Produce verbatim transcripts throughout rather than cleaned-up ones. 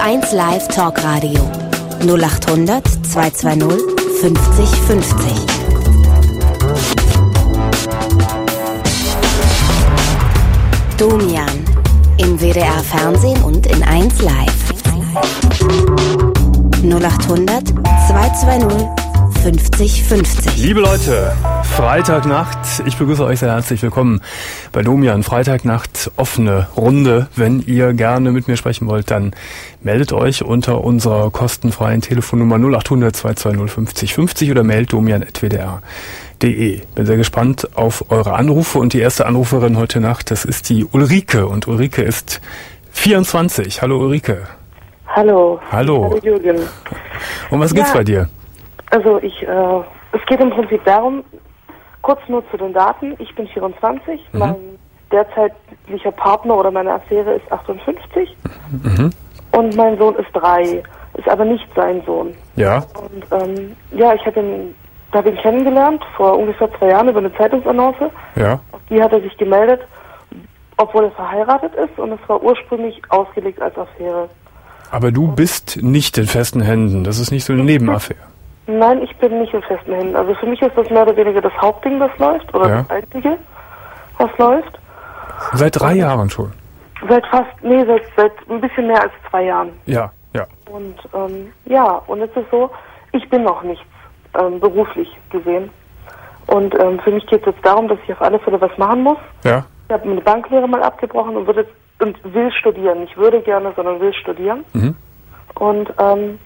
eins Live Talkradio null acht hundert zweihundertzweißig fünfzig fünfzig. Domian im W D R Fernsehen und in eins Live. null acht hundert zweihundertzweißig fünfzig fünfzig. Liebe Leute, Freitagnacht, ich begrüße euch sehr herzlich willkommen bei Domian. Freitagnacht, offene Runde. Wenn ihr gerne mit mir sprechen wollt, dann meldet euch unter unserer kostenfreien Telefonnummer null acht hundert zweihundertzweißig fünfzig fünfzig oder meldet domian at w d r punkt d e. Bin sehr gespannt auf eure Anrufe und die erste Anruferin heute Nacht, das ist die Ulrike und Ulrike ist vierundzwanzig. Hallo Ulrike. Hallo. Hallo. Hallo Jürgen. Um was geht's ja, bei dir? Also ich, äh, es geht im Prinzip darum, kurz nur zu den Daten, ich bin vierundzwanzig, mhm. mein derzeitlicher Partner oder meine Affäre ist achtundfünfzig mhm. und mein Sohn ist drei, ist aber nicht sein Sohn. Ja. Und ähm, ja, ich habe ihn, da habe ihn kennengelernt, vor ungefähr zwei Jahren über eine Zeitungsannonce. Ja. Auf die hat er sich gemeldet, obwohl er verheiratet ist und es war ursprünglich ausgelegt als Affäre. Aber du bist nicht in festen Händen, das ist nicht so eine Nebenaffäre. Nein, ich bin nicht in festen Händen. Also für mich ist das mehr oder weniger das Hauptding, das läuft, oder ja. das Einzige, was läuft. Seit drei Jahren schon? Seit fast, nee, seit, seit ein bisschen mehr als zwei Jahren. Ja, ja. Und ähm, ja, und jetzt ist so, ich bin noch nichts, ähm, beruflich gesehen. Und ähm, für mich geht es jetzt darum, dass ich auf alle Fälle was machen muss. Ja. Ich habe meine Banklehre mal abgebrochen und würde und will studieren. Nicht würde gerne, sondern will studieren. Mhm. Und ähm,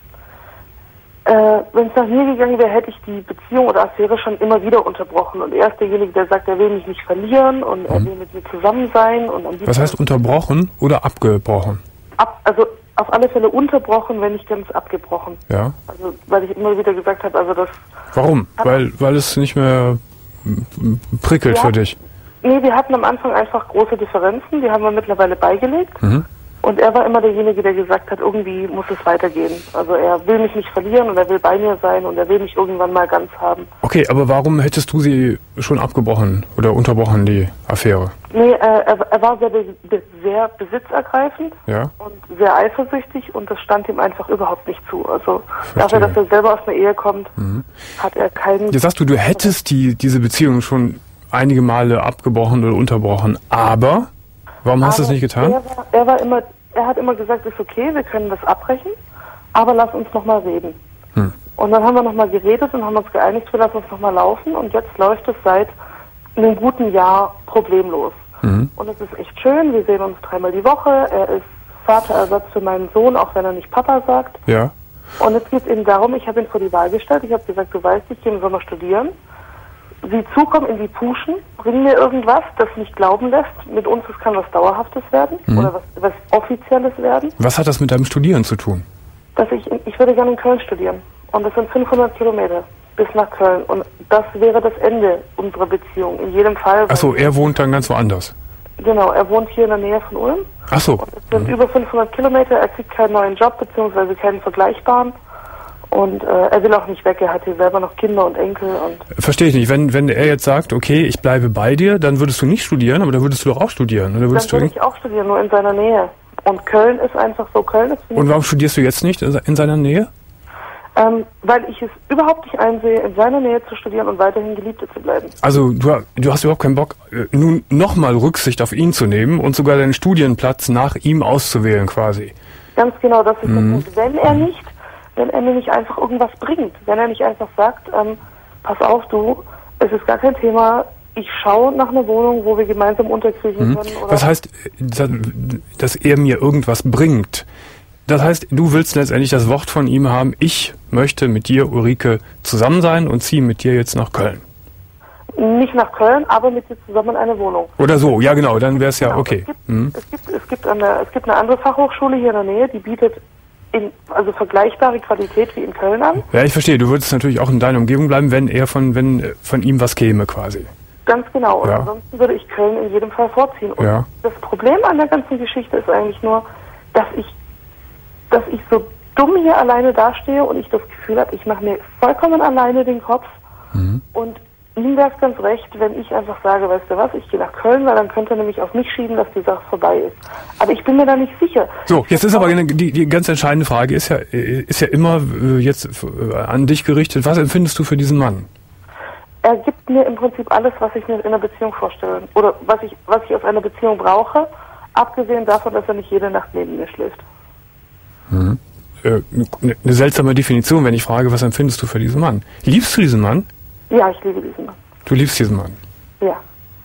Äh, wenn es nach mir gegangen wäre, hätte ich die Beziehung oder Affäre schon immer wieder unterbrochen. Und er ist derjenige, der sagt, er will mich nicht verlieren und mhm. er will mit mir zusammen sein. Und am Was heißt unterbrochen oder abgebrochen? Ab, also auf alle Fälle unterbrochen, wenn nicht ganz abgebrochen. Ja. Also weil ich immer wieder gesagt habe, also das... Warum? Weil, weil es nicht mehr prickelt ja. für dich? Nee, wir hatten am Anfang einfach große Differenzen, die haben wir mittlerweile beigelegt. Mhm. Und er war immer derjenige, der gesagt hat, irgendwie muss es weitergehen. Also er will mich nicht verlieren und er will bei mir sein und er will mich irgendwann mal ganz haben. Okay, aber warum hättest du sie schon abgebrochen oder unterbrochen, die Affäre? Nee, äh, er, er war sehr, sehr besitzergreifend ja. und sehr eifersüchtig und das stand ihm einfach überhaupt nicht zu. Also dafür, dass er selber aus einer Ehe kommt, mhm. hat er keinen... Jetzt sagst du, du hättest die diese Beziehung schon einige Male abgebrochen oder unterbrochen, aber... Warum hast du es nicht getan? Er war, er war immer, er hat immer gesagt, ist okay, wir können das abbrechen, aber lass uns nochmal reden. Hm. Und dann haben wir nochmal geredet und haben uns geeinigt, wir lassen uns nochmal laufen und jetzt läuft es seit einem guten Jahr problemlos. Hm. Und es ist echt schön, wir sehen uns dreimal die Woche, er ist Vaterersatz für meinen Sohn, auch wenn er nicht Papa sagt. Ja. Und jetzt geht es eben darum, ich habe ihn vor die Wahl gestellt, ich habe gesagt, du weißt, ich gehe im Sommer studieren. Sie zukommen in die Puschen, bringen mir irgendwas, das nicht glauben lässt. Mit uns, es kann was Dauerhaftes werden mhm. oder was, was Offizielles werden. Was hat das mit deinem Studieren zu tun? Dass ich, ich würde gerne in Köln studieren. Und das sind fünfhundert Kilometer bis nach Köln. Und das wäre das Ende unserer Beziehung. In jedem Fall. Achso, er wohnt dann ganz woanders? Genau, er wohnt hier in der Nähe von Ulm. Achso. Und es sind mhm. über fünfhundert Kilometer, er kriegt keinen neuen Job, beziehungsweise keinen vergleichbaren. Und äh, er will auch nicht weg, er hat hier selber noch Kinder und Enkel. Und Verstehe ich nicht. Wenn wenn er jetzt sagt, okay, ich bleibe bei dir, dann würdest du nicht studieren, aber dann würdest du doch auch studieren. Oder würdest dann du würde ich auch studieren, nur in seiner Nähe. Und Köln ist einfach so, Köln ist... Und warum studierst du jetzt nicht in seiner Nähe? Ähm, weil ich es überhaupt nicht einsehe, in seiner Nähe zu studieren und weiterhin Geliebte zu bleiben. Also du, du hast überhaupt keinen Bock, nun nochmal Rücksicht auf ihn zu nehmen und sogar deinen Studienplatz nach ihm auszuwählen quasi. Ganz genau, das ist mhm. der Punkt. Wenn er nicht... wenn er mir nicht einfach irgendwas bringt, wenn er nicht einfach sagt, ähm, pass auf du, es ist gar kein Thema, ich schaue nach einer Wohnung, wo wir gemeinsam unterkriechen mhm. können. Oder was heißt, dass er mir irgendwas bringt? Das heißt, du willst letztendlich das Wort von ihm haben, ich möchte mit dir, Ulrike, zusammen sein und ziehe mit dir jetzt nach Köln. Nicht nach Köln, aber mit dir zusammen in eine Wohnung. Oder so, ja genau, dann wäre es ja genau. okay. Es gibt, mhm. es, gibt, es, gibt eine, es gibt eine andere Fachhochschule hier in der Nähe, die bietet In, also vergleichbare Qualität wie in Köln an. Ja, ich verstehe. Du würdest natürlich auch in deiner Umgebung bleiben, wenn er von, wenn von ihm was käme quasi. Ganz genau. Und ja. ansonsten würde ich Köln in jedem Fall vorziehen. Und ja. das Problem an der ganzen Geschichte ist eigentlich nur, dass ich, dass ich so dumm hier alleine dastehe und ich das Gefühl habe, ich mache mir vollkommen alleine den Kopf mhm. und ihm wäre es ganz recht, wenn ich einfach sage, weißt du was, ich gehe nach Köln, weil dann könnte er nämlich auf mich schieben, dass die Sache vorbei ist. Aber ich bin mir da nicht sicher. So, jetzt ist aber die, die ganz entscheidende Frage, ist ja, ist ja immer jetzt an dich gerichtet, was empfindest du für diesen Mann? Er gibt mir im Prinzip alles, was ich mir in einer Beziehung vorstelle. Oder was ich, was ich aus einer Beziehung brauche, abgesehen davon, dass er nicht jede Nacht neben mir schläft. Mhm. Äh, eine seltsame Definition, wenn ich frage, was empfindest du für diesen Mann? Liebst du diesen Mann? Ja, ich liebe diesen Mann. Du liebst diesen Mann? Ja.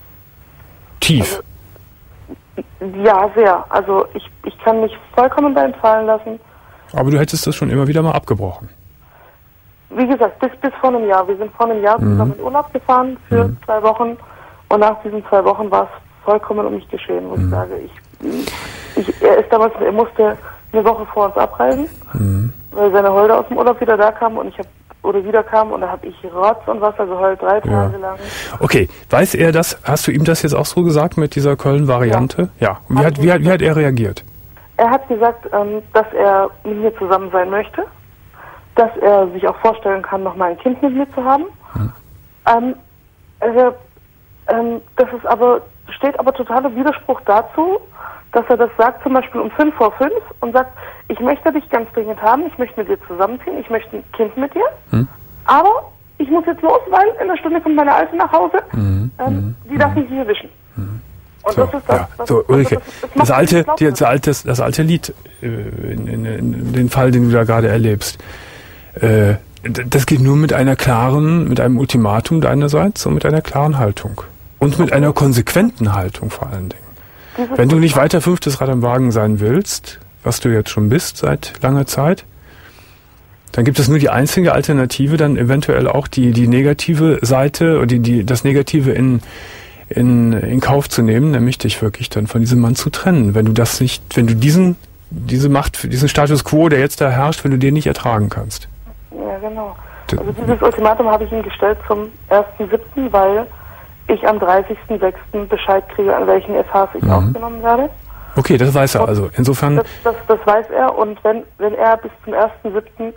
Tief? Also, ja, sehr. Also ich, ich kann mich vollkommen bei ihm fallen lassen. Aber du hättest das schon immer wieder mal abgebrochen. Wie gesagt, bis, bis vor einem Jahr. Wir sind vor einem Jahr mhm. zusammen in Urlaub gefahren für mhm. zwei Wochen. Und nach diesen zwei Wochen war es vollkommen um mich geschehen, wo mhm. ich sage, ich, ich, er ist damals, er musste eine Woche vor uns abreisen, mhm. weil seine Holde aus dem Urlaub wieder da kam und ich habe oder wieder kam und da habe ich Rotz und Wasser geheult, drei Tage ja. lang. Okay, weiß er das, hast du ihm das jetzt auch so gesagt mit dieser Köln-Variante? Ja. ja. Und wie hat, wie, hat, wie hat er reagiert? Er hat gesagt, ähm, dass er mit mir zusammen sein möchte, dass er sich auch vorstellen kann, noch mal ein Kind mit mir zu haben. Hm. Ähm, also, ähm, das ist aber, steht aber totaler Widerspruch dazu, dass er das sagt, zum Beispiel um fünf vor fünf und sagt, ich möchte dich ganz dringend haben, ich möchte mit dir zusammenziehen, ich möchte ein Kind mit dir, hm. aber ich muss jetzt los, weil in einer Stunde kommt meine Alte nach Hause, hm. ähm, die hm. darf mich nicht erwischen. Hm. Und so, das ist das, ja. das, so, Ulrike, das, das, das, das, alte, die, das, alte, das alte Lied, äh, in, in, in den Fall, den du da gerade erlebst, äh, das geht nur mit einer klaren, mit einem Ultimatum deinerseits und mit einer klaren Haltung. Und mit einer konsequenten Haltung vor allen Dingen. Wenn du nicht weiter fünftes Rad am Wagen sein willst, was du jetzt schon bist seit langer Zeit, dann gibt es nur die einzige Alternative, dann eventuell auch die, die negative Seite oder die, die, das Negative in, in, in Kauf zu nehmen, nämlich dich wirklich dann von diesem Mann zu trennen. Wenn du das nicht, wenn du diesen, diese Macht, diesen Status quo, der jetzt da herrscht, wenn du den nicht ertragen kannst. Ja, genau. Also dieses Ultimatum habe ich ihm gestellt zum ersten siebten, weil ich am dreißigsten sechsten Bescheid kriege, an welchen F Hs ich mhm. aufgenommen werde. Okay, das weiß er und also. Insofern. Das, das, das weiß er und wenn, wenn er bis zum ersten siebten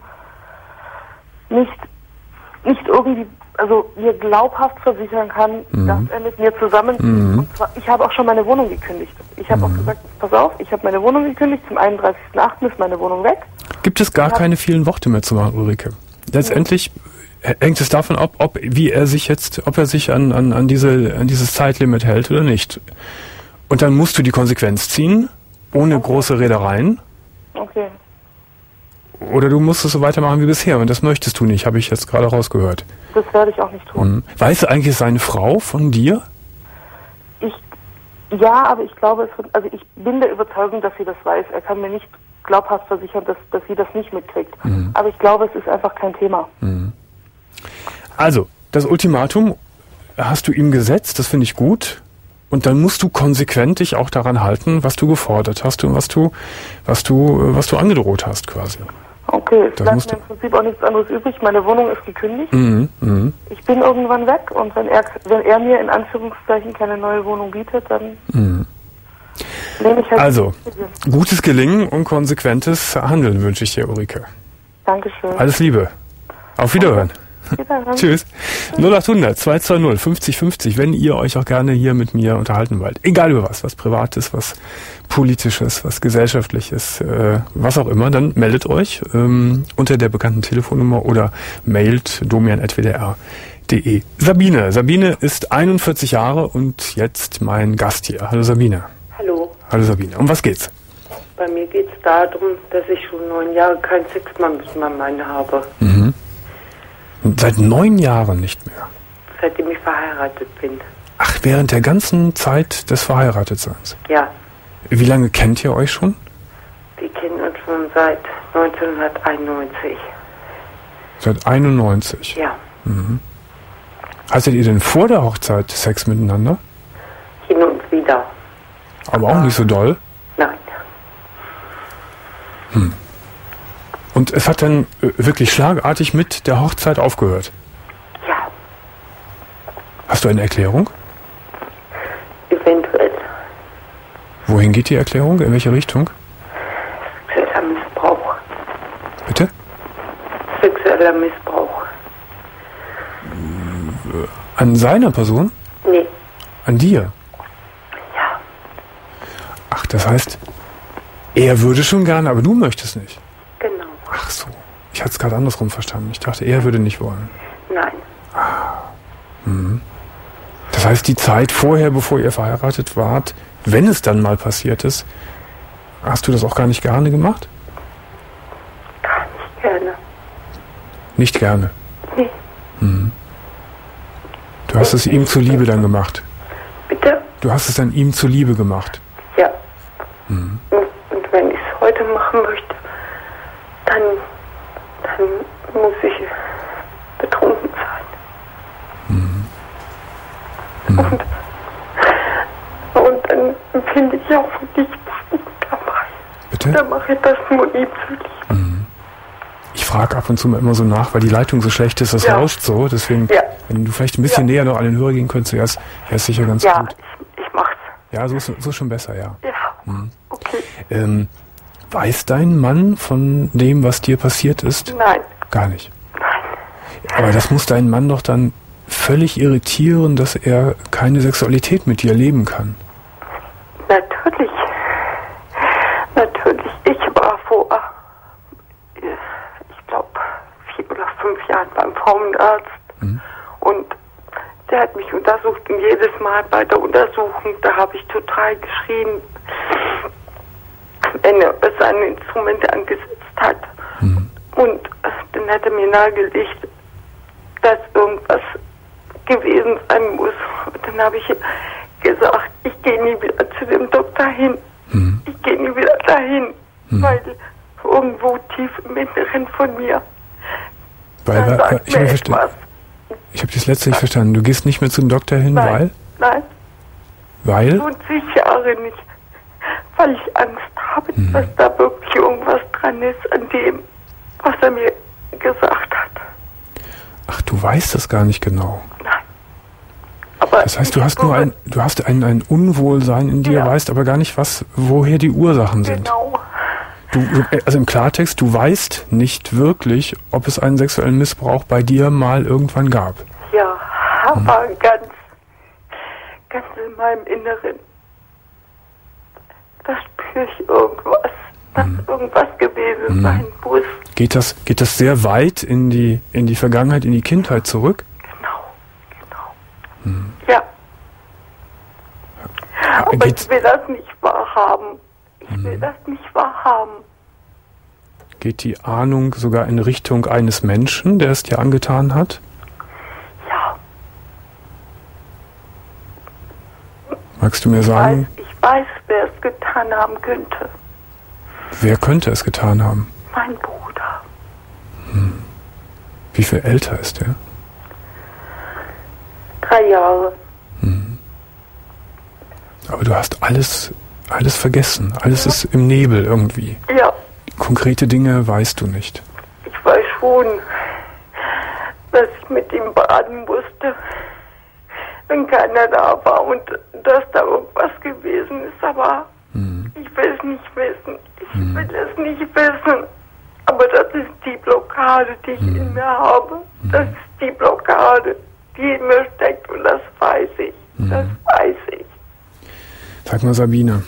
nicht, nicht irgendwie, also mir glaubhaft versichern kann, mhm. dass er mit mir zusammenzieht. Mhm. Und zwar, ich habe auch schon meine Wohnung gekündigt. Ich habe mhm. auch gesagt, pass auf, ich habe meine Wohnung gekündigt, zum einunddreißigsten achten ist meine Wohnung weg. Gibt es gar keine vielen Worte mehr zu machen, Ulrike? Letztendlich mhm. hängt es davon ab, ob, wie er sich jetzt, ob er sich an, an, an diese, an dieses Zeitlimit hält oder nicht. Und dann musst du die Konsequenz ziehen, ohne okay. große Redereien. Okay. Oder du musst es so weitermachen wie bisher. Und das möchtest du nicht, habe ich jetzt gerade rausgehört. Das werde ich auch nicht tun. Mhm. Weißt du eigentlich seine Frau von dir? Ich, ja, aber ich glaube, es wird, also ich bin der Überzeugung, dass sie das weiß. Er kann mir nicht glaubhaft versichern, dass, dass sie das nicht mitkriegt. Mhm. Aber ich glaube, es ist einfach kein Thema. Mhm. Also, das Ultimatum hast du ihm gesetzt, das finde ich gut. Und dann musst du konsequent dich auch daran halten, was du gefordert hast und was du, was du, was du angedroht hast, quasi. Okay, es bleibt mir im Prinzip auch nichts anderes übrig. Meine Wohnung ist gekündigt. Mhm, mh. Ich bin irgendwann weg und wenn er, wenn er mir in Anführungszeichen keine neue Wohnung bietet, dann mhm. nehme ich halt. Also, gutes Gelingen und konsequentes Handeln wünsche ich dir, Ulrike. Dankeschön. Alles Liebe. Auf Wiederhören. Tschüss. null acht hundert zwei zwei null fünfzig fünfzig, wenn ihr euch auch gerne hier mit mir unterhalten wollt. Egal über was, was Privates, was Politisches, was Gesellschaftliches, äh, was auch immer, dann meldet euch ähm, unter der bekannten Telefonnummer oder mailt domian at w d r punkt d e. Sabine. Sabine ist einundvierzig Jahre und jetzt mein Gast hier. Hallo Sabine. Hallo. Hallo Sabine. Um was geht's? Bei mir geht's darum, dass ich schon neun Jahre keinen Sex mehr mit meinem Mann habe. Mhm. Seit neun Jahren nicht mehr? Seitdem ich verheiratet bin. Ach, während der ganzen Zeit des Verheiratetseins? Ja. Wie lange kennt ihr euch schon? Wir kennen uns schon seit neunzehnhunderteinundneunzig. Seit einundneunzig? Ja. Mhm. Hattet ihr denn vor der Hochzeit Sex miteinander? Hin und wieder. Aber auch nicht so doll? Nein. Hm. Und es hat dann äh, wirklich schlagartig mit der Hochzeit aufgehört? Ja. Hast du eine Erklärung? Eventuell. Wohin geht die Erklärung? In welche Richtung? Sexueller Missbrauch. Bitte? Sexueller Missbrauch. an seiner Person? Nee. An dir? Ja. Ach, das heißt, er würde schon gerne, aber du möchtest nicht? Genau. Ach so. Ich hatte es gerade andersrum verstanden. Ich dachte, er würde nicht wollen. Nein. Ah. Mhm. Das heißt, die Zeit vorher, bevor ihr verheiratet wart, wenn es dann mal passiert ist, hast du das auch gar nicht gerne gemacht? Gar nicht gerne. Nicht gerne? Nee. Mhm. Du hast es ihm zuliebe dann gemacht? Bitte? Du hast es dann ihm zuliebe gemacht? Ja. Mhm. Und, und wenn ich es heute machen möchte, dann, dann muss ich betrunken sein. Mhm. Mhm. Und, und dann empfinde ich auch nichts dabei. Bitte? Dann mache ich das nur ihm zuliebe. Mhm. Ich frage ab und zu mal immer so nach, weil die Leitung so schlecht ist, das Ja. rauscht so. Deswegen, Ja. wenn du vielleicht ein bisschen Ja. näher noch an den Hörer gehen könntest, wäre es sicher ganz Ja, gut. ich, ich mach's. Ja, so ist, so ist schon besser, ja. Ja, Mhm. okay. Ähm, weiß dein Mann von dem, was dir passiert ist? Nein, Gar nicht. nein. Aber das muss deinen Mann doch dann völlig irritieren, dass er keine Sexualität mit dir leben kann. Natürlich. Natürlich. Ich war vor, ich glaube, vier oder fünf Jahren beim Frauenarzt. Mhm. Und der hat mich untersucht und jedes Mal bei der Untersuchung, da habe ich total geschrien, wenn er seine Instrumente angesetzt hat. Mhm. Und dann hat er mir nahegelegt, dass irgendwas gewesen sein muss. Und dann habe ich gesagt, ich gehe nie wieder zu dem Doktor hin. Mhm. Ich gehe nie wieder dahin, Mhm. weil irgendwo tief im Inneren von mir, Weil, da weil, sagt ich mir habe etwas. ich hab das letzte nicht verstanden. Du gehst nicht mehr zum Doktor hin, Nein, weil? nein, Weil? schon zig Jahre nicht. Weil ich Angst habe, Mhm. dass da wirklich irgendwas dran ist an dem, was er mir gesagt hat. Ach, du weißt das gar nicht genau. Nein. Aber Das heißt, du ich hast nur ein, du hast ein, ein Unwohlsein in dir, Ja. weißt aber gar nicht, was, woher die Ursachen sind. Genau. Du, du, also im Klartext, du weißt nicht wirklich, ob es einen sexuellen Missbrauch bei dir mal irgendwann gab. Ja, aber ganz, ganz in meinem Inneren, da spüre ich irgendwas, dass irgendwas gewesen Mhm. sein muss. Geht das, geht das sehr weit in die, in die Vergangenheit, in die Kindheit zurück? Genau, genau. Ja. Aber Geht's- ich will das nicht wahrhaben. Ich will das nicht wahrhaben. Geht die Ahnung sogar in Richtung eines Menschen, der es dir angetan hat? Ja, Magst du mir ich weiß, sagen, ich weiß, wer es getan haben könnte. wer könnte es getan haben? Mein Bruder. Wie viel älter ist er? Drei Jahre. Aber du hast alles, alles vergessen. Alles ist im Nebel irgendwie. Ja, Konkrete Dinge weißt du nicht. ich weiß schon, dass ich mit ihm baden musste, wenn keiner da war und dass da irgendwas gewesen ist, aber Hm. ich will es nicht wissen. Ich will es nicht wissen. Aber das ist die Blockade, die ich in mir habe. Das ist die Blockade, die in mir steckt und das weiß ich. Das weiß ich. Sag mal, Sabine,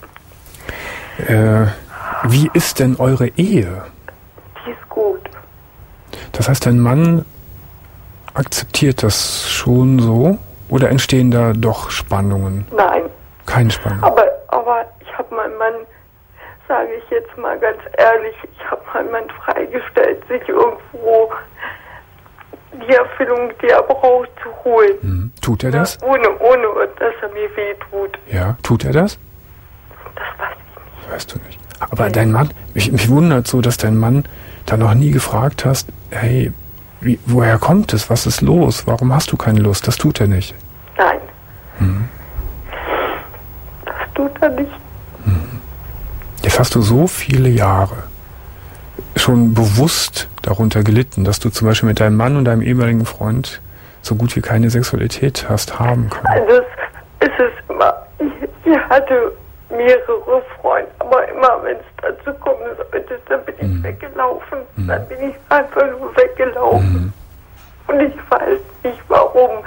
äh, wie ist denn eure Ehe? Die ist gut. Das heißt, dein Mann akzeptiert das schon so? Oder entstehen da doch Spannungen? Nein. Keine Spannung. Aber, aber ich habe meinen Mann, sage ich jetzt mal ganz ehrlich, ich habe meinen Mann freigestellt, sich irgendwo die Erfüllung, die er braucht, zu holen. Hm. Tut er das? Ohne, ohne, dass er mir weh tut. Ja, tut er das? Das weiß ich nicht. Weißt du nicht. Aber dein Mann, mich, mich wundert so, dass dein Mann da noch nie gefragt hast, hey, wie, woher kommt es? Was ist los? Warum hast du keine Lust? Das tut er nicht. Nein. Hm. Das tut er nicht. Jetzt hast du so viele Jahre schon bewusst darunter gelitten, dass du zum Beispiel mit deinem Mann und deinem ehemaligen Freund so gut wie keine Sexualität hast haben können. Also es, es ist immer, ich, ich hatte mehrere Freunde, aber immer wenn es dazu kommen sollte, dann bin ich Mhm. weggelaufen. Mhm. Dann bin ich einfach nur weggelaufen. Mhm. Und ich weiß nicht warum.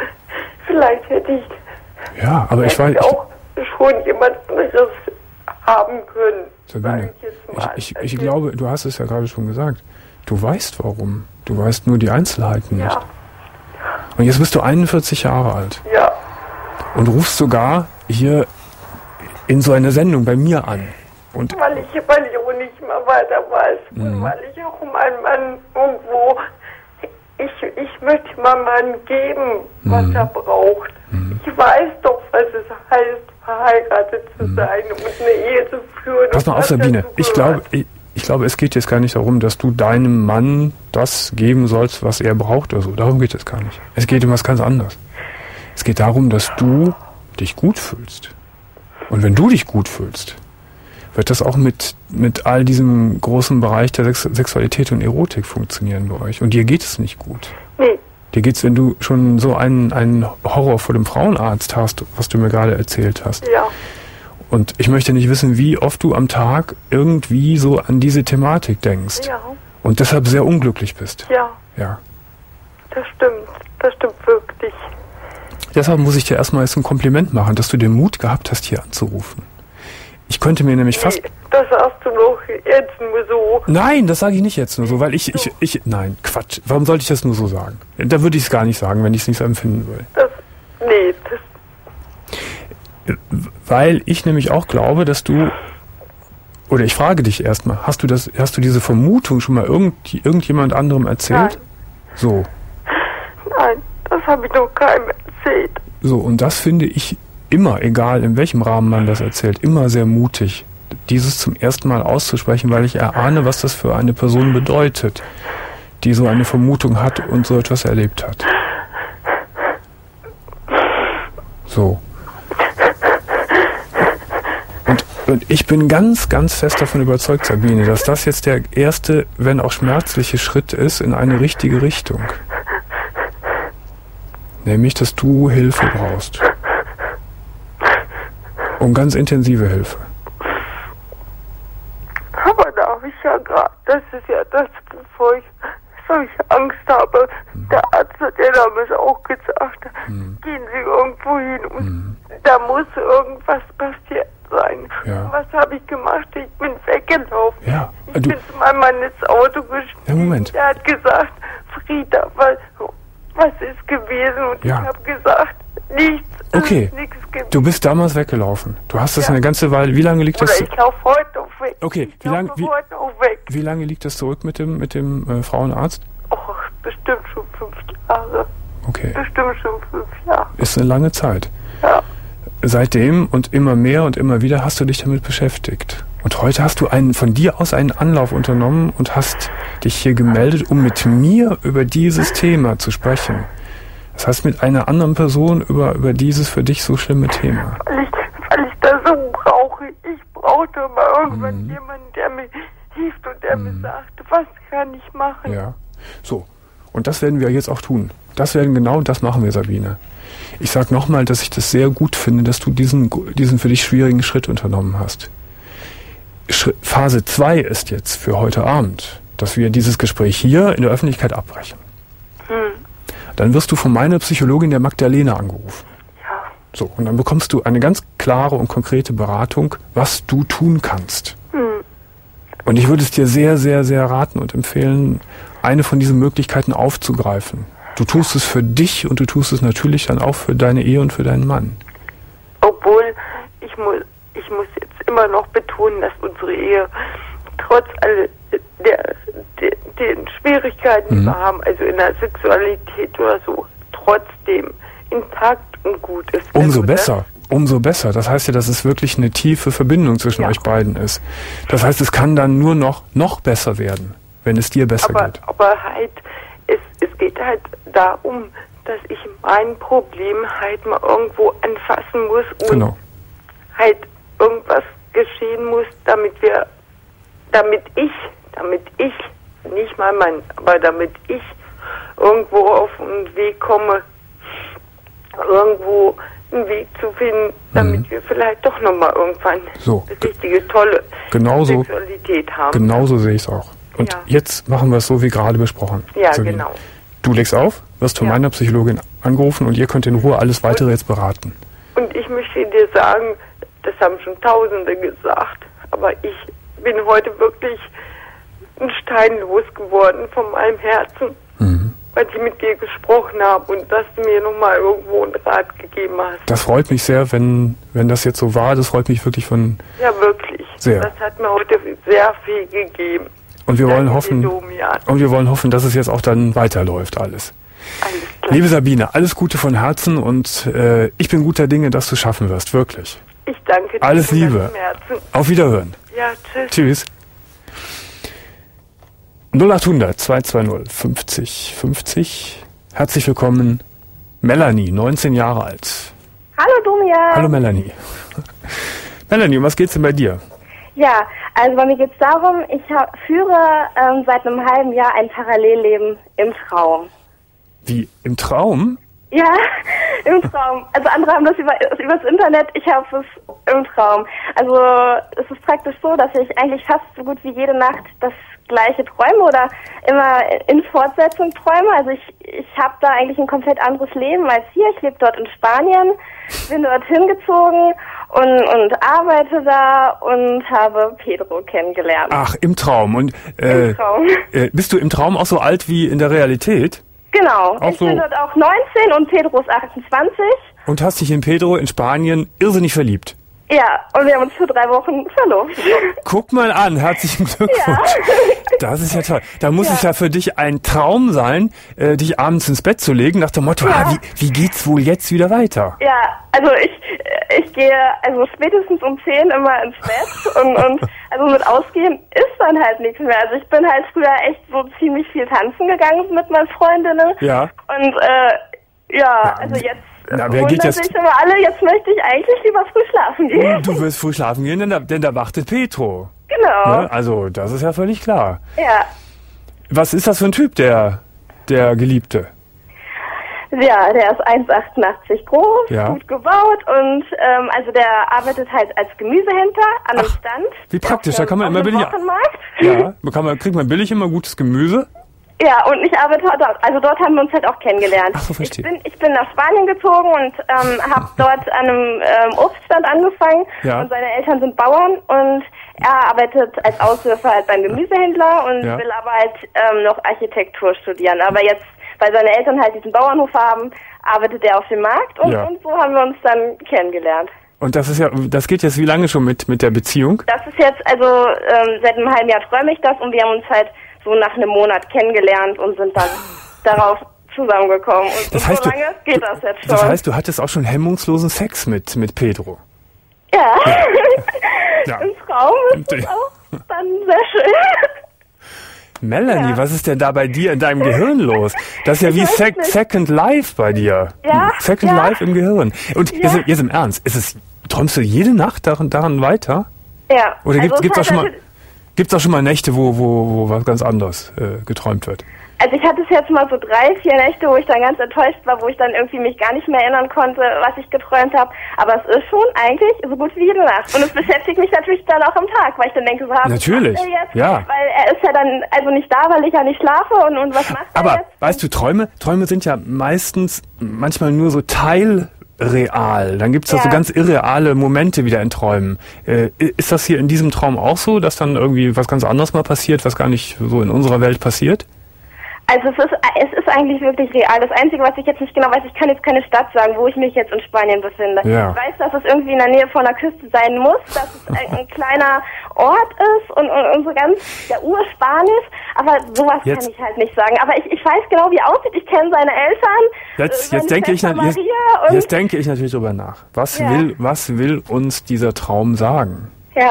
Aber ich weiß... Ich auch schon jemand anderes haben können. Sabine, ich, ich, ich glaube, du hast es ja gerade schon gesagt. Du weißt warum. Du weißt nur die Einzelheiten nicht. Ja. Und jetzt bist du einundvierzig Jahre alt. Ja. Und rufst sogar hier in so einer Sendung bei mir an. Und weil, ich, weil ich auch nicht mehr weiter weiß. Mhm. Und weil ich auch meinen Mann irgendwo... Ich, ich möchte mal Mann geben, was mhm. er braucht. Mhm. Ich weiß doch, was es heißt, verheiratet zu sein mhm. und eine Ehe zu führen. Pass mal auf, Sabine. Ich glaube, ich, ich glaube, es geht jetzt gar nicht darum, dass du deinem Mann das geben sollst, was er braucht oder so. Darum geht es gar nicht. Es geht um was ganz anderes. Es geht darum, dass du dich gut fühlst. Und wenn du dich gut fühlst, wird das auch mit, mit all diesem großen Bereich der Sex- Sexualität und Erotik funktionieren bei euch. Und dir geht es nicht gut. Nee. Dir geht's, wenn du schon so einen, einen Horror vor dem Frauenarzt hast, was du mir gerade erzählt hast. Ja. Und ich möchte nicht wissen, wie oft du am Tag irgendwie so an diese Thematik denkst. Ja. Und deshalb sehr unglücklich bist. Ja. Ja. Das stimmt. Das stimmt wirklich. Deshalb muss ich dir erstmal jetzt ein Kompliment machen, dass du den Mut gehabt hast, hier anzurufen. Ich könnte mir nämlich fast... Nee, das sagst du doch jetzt nur so. Nein, das sage ich nicht jetzt nur so, weil ich, ich, ich... Nein, Quatsch. Warum sollte ich das nur so sagen? Da würde ich es gar nicht sagen, wenn ich es nicht so empfinden will. Das... Nee, das... Weil ich nämlich auch glaube, dass du... Oder ich frage dich erstmal, hast du das, hast du diese Vermutung schon mal irgend, irgendjemand anderem erzählt? Nein. So. Nein, das habe ich noch keinem erzählt. So, und das finde ich immer, egal in welchem Rahmen man das erzählt, immer sehr mutig, dieses zum ersten Mal auszusprechen, weil ich erahne, was das für eine Person bedeutet, die so eine Vermutung hat und so etwas erlebt hat. So. Und, und ich bin ganz, ganz fest davon überzeugt, Sabine, dass das jetzt der erste, wenn auch schmerzliche Schritt ist in eine richtige Richtung. Nämlich, dass du Hilfe brauchst. Und ganz intensive Hilfe. Aber da habe ich ja gerade, das ist ja das, wovor ich solche Angst habe. Mhm. Der Arzt hat ja damals auch gesagt, mhm. gehen Sie irgendwo hin und mhm. da muss irgendwas passiert sein. Ja. Und was habe ich gemacht? Ich bin weggelaufen. Ja. Ich Du, bin zu meinem Mann ins Auto gestiegen. Ja, Moment. Der hat gesagt, Frieda, was, was ist gewesen? Und Ja. ich habe gesagt, nichts. Okay. Ist nichts gewesen. du bist damals weggelaufen. Du hast das Ja. eine ganze Weile. Wie lange liegt Oder das? ich laufe heute noch weg. Okay, Ich wie lang- laufe wie- heute noch weg. Wie lange liegt das zurück mit dem mit dem äh, Frauenarzt? Oh, bestimmt schon fünf Jahre. Okay, Bestimmt schon fünf Jahre. ist eine lange Zeit. Ja. Seitdem und immer mehr und immer wieder hast du dich damit beschäftigt. Und heute hast du einen von dir aus einen Anlauf unternommen und hast dich hier gemeldet, um mit mir über dieses Thema zu sprechen. Das heißt, mit einer anderen Person über, über dieses für dich so schlimme Thema. Weil ich, weil ich das so brauche. Ich brauchte mal irgendwann Mhm. jemanden, der mir hilft und der Mhm. mir sagt, was kann ich machen? Ja. So. Und das werden wir jetzt auch tun. Das werden genau das machen wir, Sabine. Ich sage nochmal, dass ich das sehr gut finde, dass du diesen, diesen für dich schwierigen Schritt unternommen hast. Schritt, Phase zwei ist jetzt für heute Abend, dass wir dieses Gespräch hier in der Öffentlichkeit abbrechen. Hm. Dann wirst du von meiner Psychologin, der Magdalena, angerufen. Ja. So, und dann bekommst du eine ganz klare und konkrete Beratung, was du tun kannst. Hm. Und ich würde es dir sehr, sehr, sehr raten und empfehlen, eine von diesen Möglichkeiten aufzugreifen. Du tust es für dich und du tust es natürlich dann auch für deine Ehe und für deinen Mann. Obwohl, ich muss, ich muss jetzt immer noch betonen, dass unsere Ehe trotz all der, der den Schwierigkeiten, die Mhm. wir haben, also in der Sexualität oder so, trotzdem intakt und gut ist. Umso Also, besser, umso besser. Das heißt ja, dass es wirklich eine tiefe Verbindung zwischen Ja. euch beiden ist. Das heißt, es kann dann nur noch, noch besser werden, wenn es dir besser aber, geht. aber halt, es, es geht halt darum, dass ich mein Problem halt mal irgendwo anfassen muss und Genau. halt irgendwas geschehen muss, damit wir, damit ich, damit ich, nicht mein Mann, aber damit ich irgendwo auf einen Weg komme, irgendwo einen Weg zu finden, damit Mhm. wir vielleicht doch nochmal irgendwann So. eine richtige, tolle Genauso, Sexualität haben. genauso sehe ich es auch. Und Ja. jetzt machen wir es so, wie gerade besprochen. Ja, Sabine. genau. Du legst auf, wirst von Ja. meiner Psychologin angerufen und ihr könnt in Ruhe alles weitere jetzt beraten. Und ich möchte dir sagen, das haben schon Tausende gesagt, aber ich bin heute wirklich ein Stein losgeworden von meinem Herzen, mhm. weil ich mit dir gesprochen habe und dass du mir nochmal irgendwo einen Rat gegeben hast. Das freut mich sehr, wenn, wenn das jetzt so war. Das freut mich wirklich von... Ja, wirklich. Sehr. Das hat mir heute sehr viel gegeben. Und wir wollen hoffen, und wir wollen hoffen, dass es jetzt auch dann weiterläuft, alles. Alles klar. Liebe Sabine, alles Gute von Herzen und äh, ich bin guter Dinge, dass du es schaffen wirst, wirklich. Ich danke dir. Alles Liebe. Auf Wiederhören. Ja, tschüss. Tschüss. null acht hundert zwei zwei null fünfzig fünfzig. Herzlich willkommen, Melanie, neunzehn Jahre alt. Hallo Domian. Hallo Melanie. Melanie, um was geht's denn bei dir? Ja, also bei mir geht es darum, ich hab, führe ähm, seit einem halben Jahr ein Parallelleben im Traum. Wie, im Traum? Ja, im Traum. Also andere haben das über übers Internet, ich habe es im Traum. Also es ist praktisch so, dass ich eigentlich fast so gut wie jede Nacht das gleiche träume oder immer in Fortsetzung träume. Also ich, ich habe da eigentlich ein komplett anderes Leben als hier. Ich lebe dort in Spanien, bin dort hingezogen und, und arbeite da und habe Pedro kennengelernt. Ach, im Traum. Und äh, Im Traum. Äh, bist du im Traum auch so alt wie in der Realität? Genau. Auch ich so. bin dort auch neunzehn und Pedro ist achtundzwanzig. Und hast dich in Pedro in Spanien irrsinnig verliebt? Ja, und wir haben uns für drei Wochen verlobt. Guck mal an, herzlichen Glückwunsch. Ja. Das ist ja toll. Da muss ja. es ja für dich ein Traum sein, äh, dich abends ins Bett zu legen, nach dem Motto, ja. ah, wie, wie geht's wohl jetzt wieder weiter? Ja, also ich ich gehe also spätestens um zehn immer ins Bett und, und also mit Ausgehen ist dann halt nichts mehr. Also ich bin halt früher echt so ziemlich viel tanzen gegangen mit meinen Freundinnen. Ja. Und äh, ja, also jetzt Na, wer geht jetzt? sich immer alle, jetzt möchte ich eigentlich lieber früh schlafen gehen. Du wirst früh schlafen gehen, denn da, denn da wartet Pedro. Genau. Ne? Also, das ist ja völlig klar. Ja. Was ist das für ein Typ, der, der Geliebte? Ja, der ist eins Komma achtundachtzig groß, ja. gut gebaut und ähm, also der arbeitet halt als Gemüsehändler an einem Ach, Stand. Wie praktisch, da kann man immer billig... Wochenmarkt. Ja, kann man, kriegt man billig immer gutes Gemüse? Ja, und ich arbeite dort. Also dort haben wir uns halt auch kennengelernt. Ach so, verstehe. Ich bin, ich bin nach Spanien gezogen und ähm, habe dort an einem ähm, Obststand angefangen. Ja. Und seine Eltern sind Bauern und er arbeitet als Aushilfe halt beim Gemüsehändler und ja. will aber halt ähm, noch Architektur studieren. Aber jetzt, weil seine Eltern halt diesen Bauernhof haben, arbeitet er auf dem Markt und, ja. und so haben wir uns dann kennengelernt. Und das ist ja, das geht jetzt wie lange schon mit, mit der Beziehung? Das ist jetzt, also ähm, seit einem halben Jahr träume ich das und wir haben uns halt so nach einem Monat kennengelernt und sind dann darauf zusammengekommen. Und das so heißt, lange du, geht das jetzt schon. Das heißt, du hattest auch schon hemmungslosen Sex mit, mit Pedro? Ja. ja. Im Traum ist das auch dann sehr schön. Melanie, ja. was ist denn da bei dir in deinem Gehirn los? Das ist ja ich wie Sec- Second Life bei dir. Ja. Second ja. Life im Gehirn. Und ja. jetzt, jetzt im Ernst, ist es, träumst du jede Nacht daran, daran weiter? Ja. Oder also gibt es halt auch schon mal... Gibt es auch schon mal Nächte, wo, wo, wo was ganz anderes äh, geträumt wird? Also ich hatte es jetzt mal so drei, vier Nächte, wo ich dann ganz enttäuscht war, wo ich dann irgendwie mich gar nicht mehr erinnern konnte, was ich geträumt habe. Aber es ist schon eigentlich so gut wie jede Nacht. Und es beschäftigt mich natürlich dann auch am Tag, weil ich dann denke, so, was natürlich. macht er jetzt? Ja. Weil er ist ja dann also nicht da, weil ich ja nicht schlafe und, und was macht Aber, er jetzt? Aber weißt du, Träume, Träume sind ja meistens manchmal nur so Teil... real. Dann gibt es ja. so ganz irreale Momente wieder in Träumen. Äh, ist das hier in diesem Traum auch so, dass dann irgendwie was ganz anderes mal passiert, was gar nicht so in unserer Welt passiert? Also es ist, es ist eigentlich wirklich real. Das Einzige, was ich jetzt nicht genau weiß, ich kann jetzt keine Stadt sagen, wo ich mich jetzt in Spanien befinde. Ja. Ich weiß, dass es irgendwie in der Nähe von der Küste sein muss, dass es ein, ein kleiner Ort ist und, und, und so ganz der Urspanisch, aber sowas jetzt. kann ich halt nicht sagen. Aber ich, ich weiß genau, wie er aussieht. Ich kenne seine Eltern. Jetzt, jetzt, denke ich, jetzt, jetzt denke ich natürlich drüber nach. Was, ja. will, was will uns dieser Traum sagen? Ja.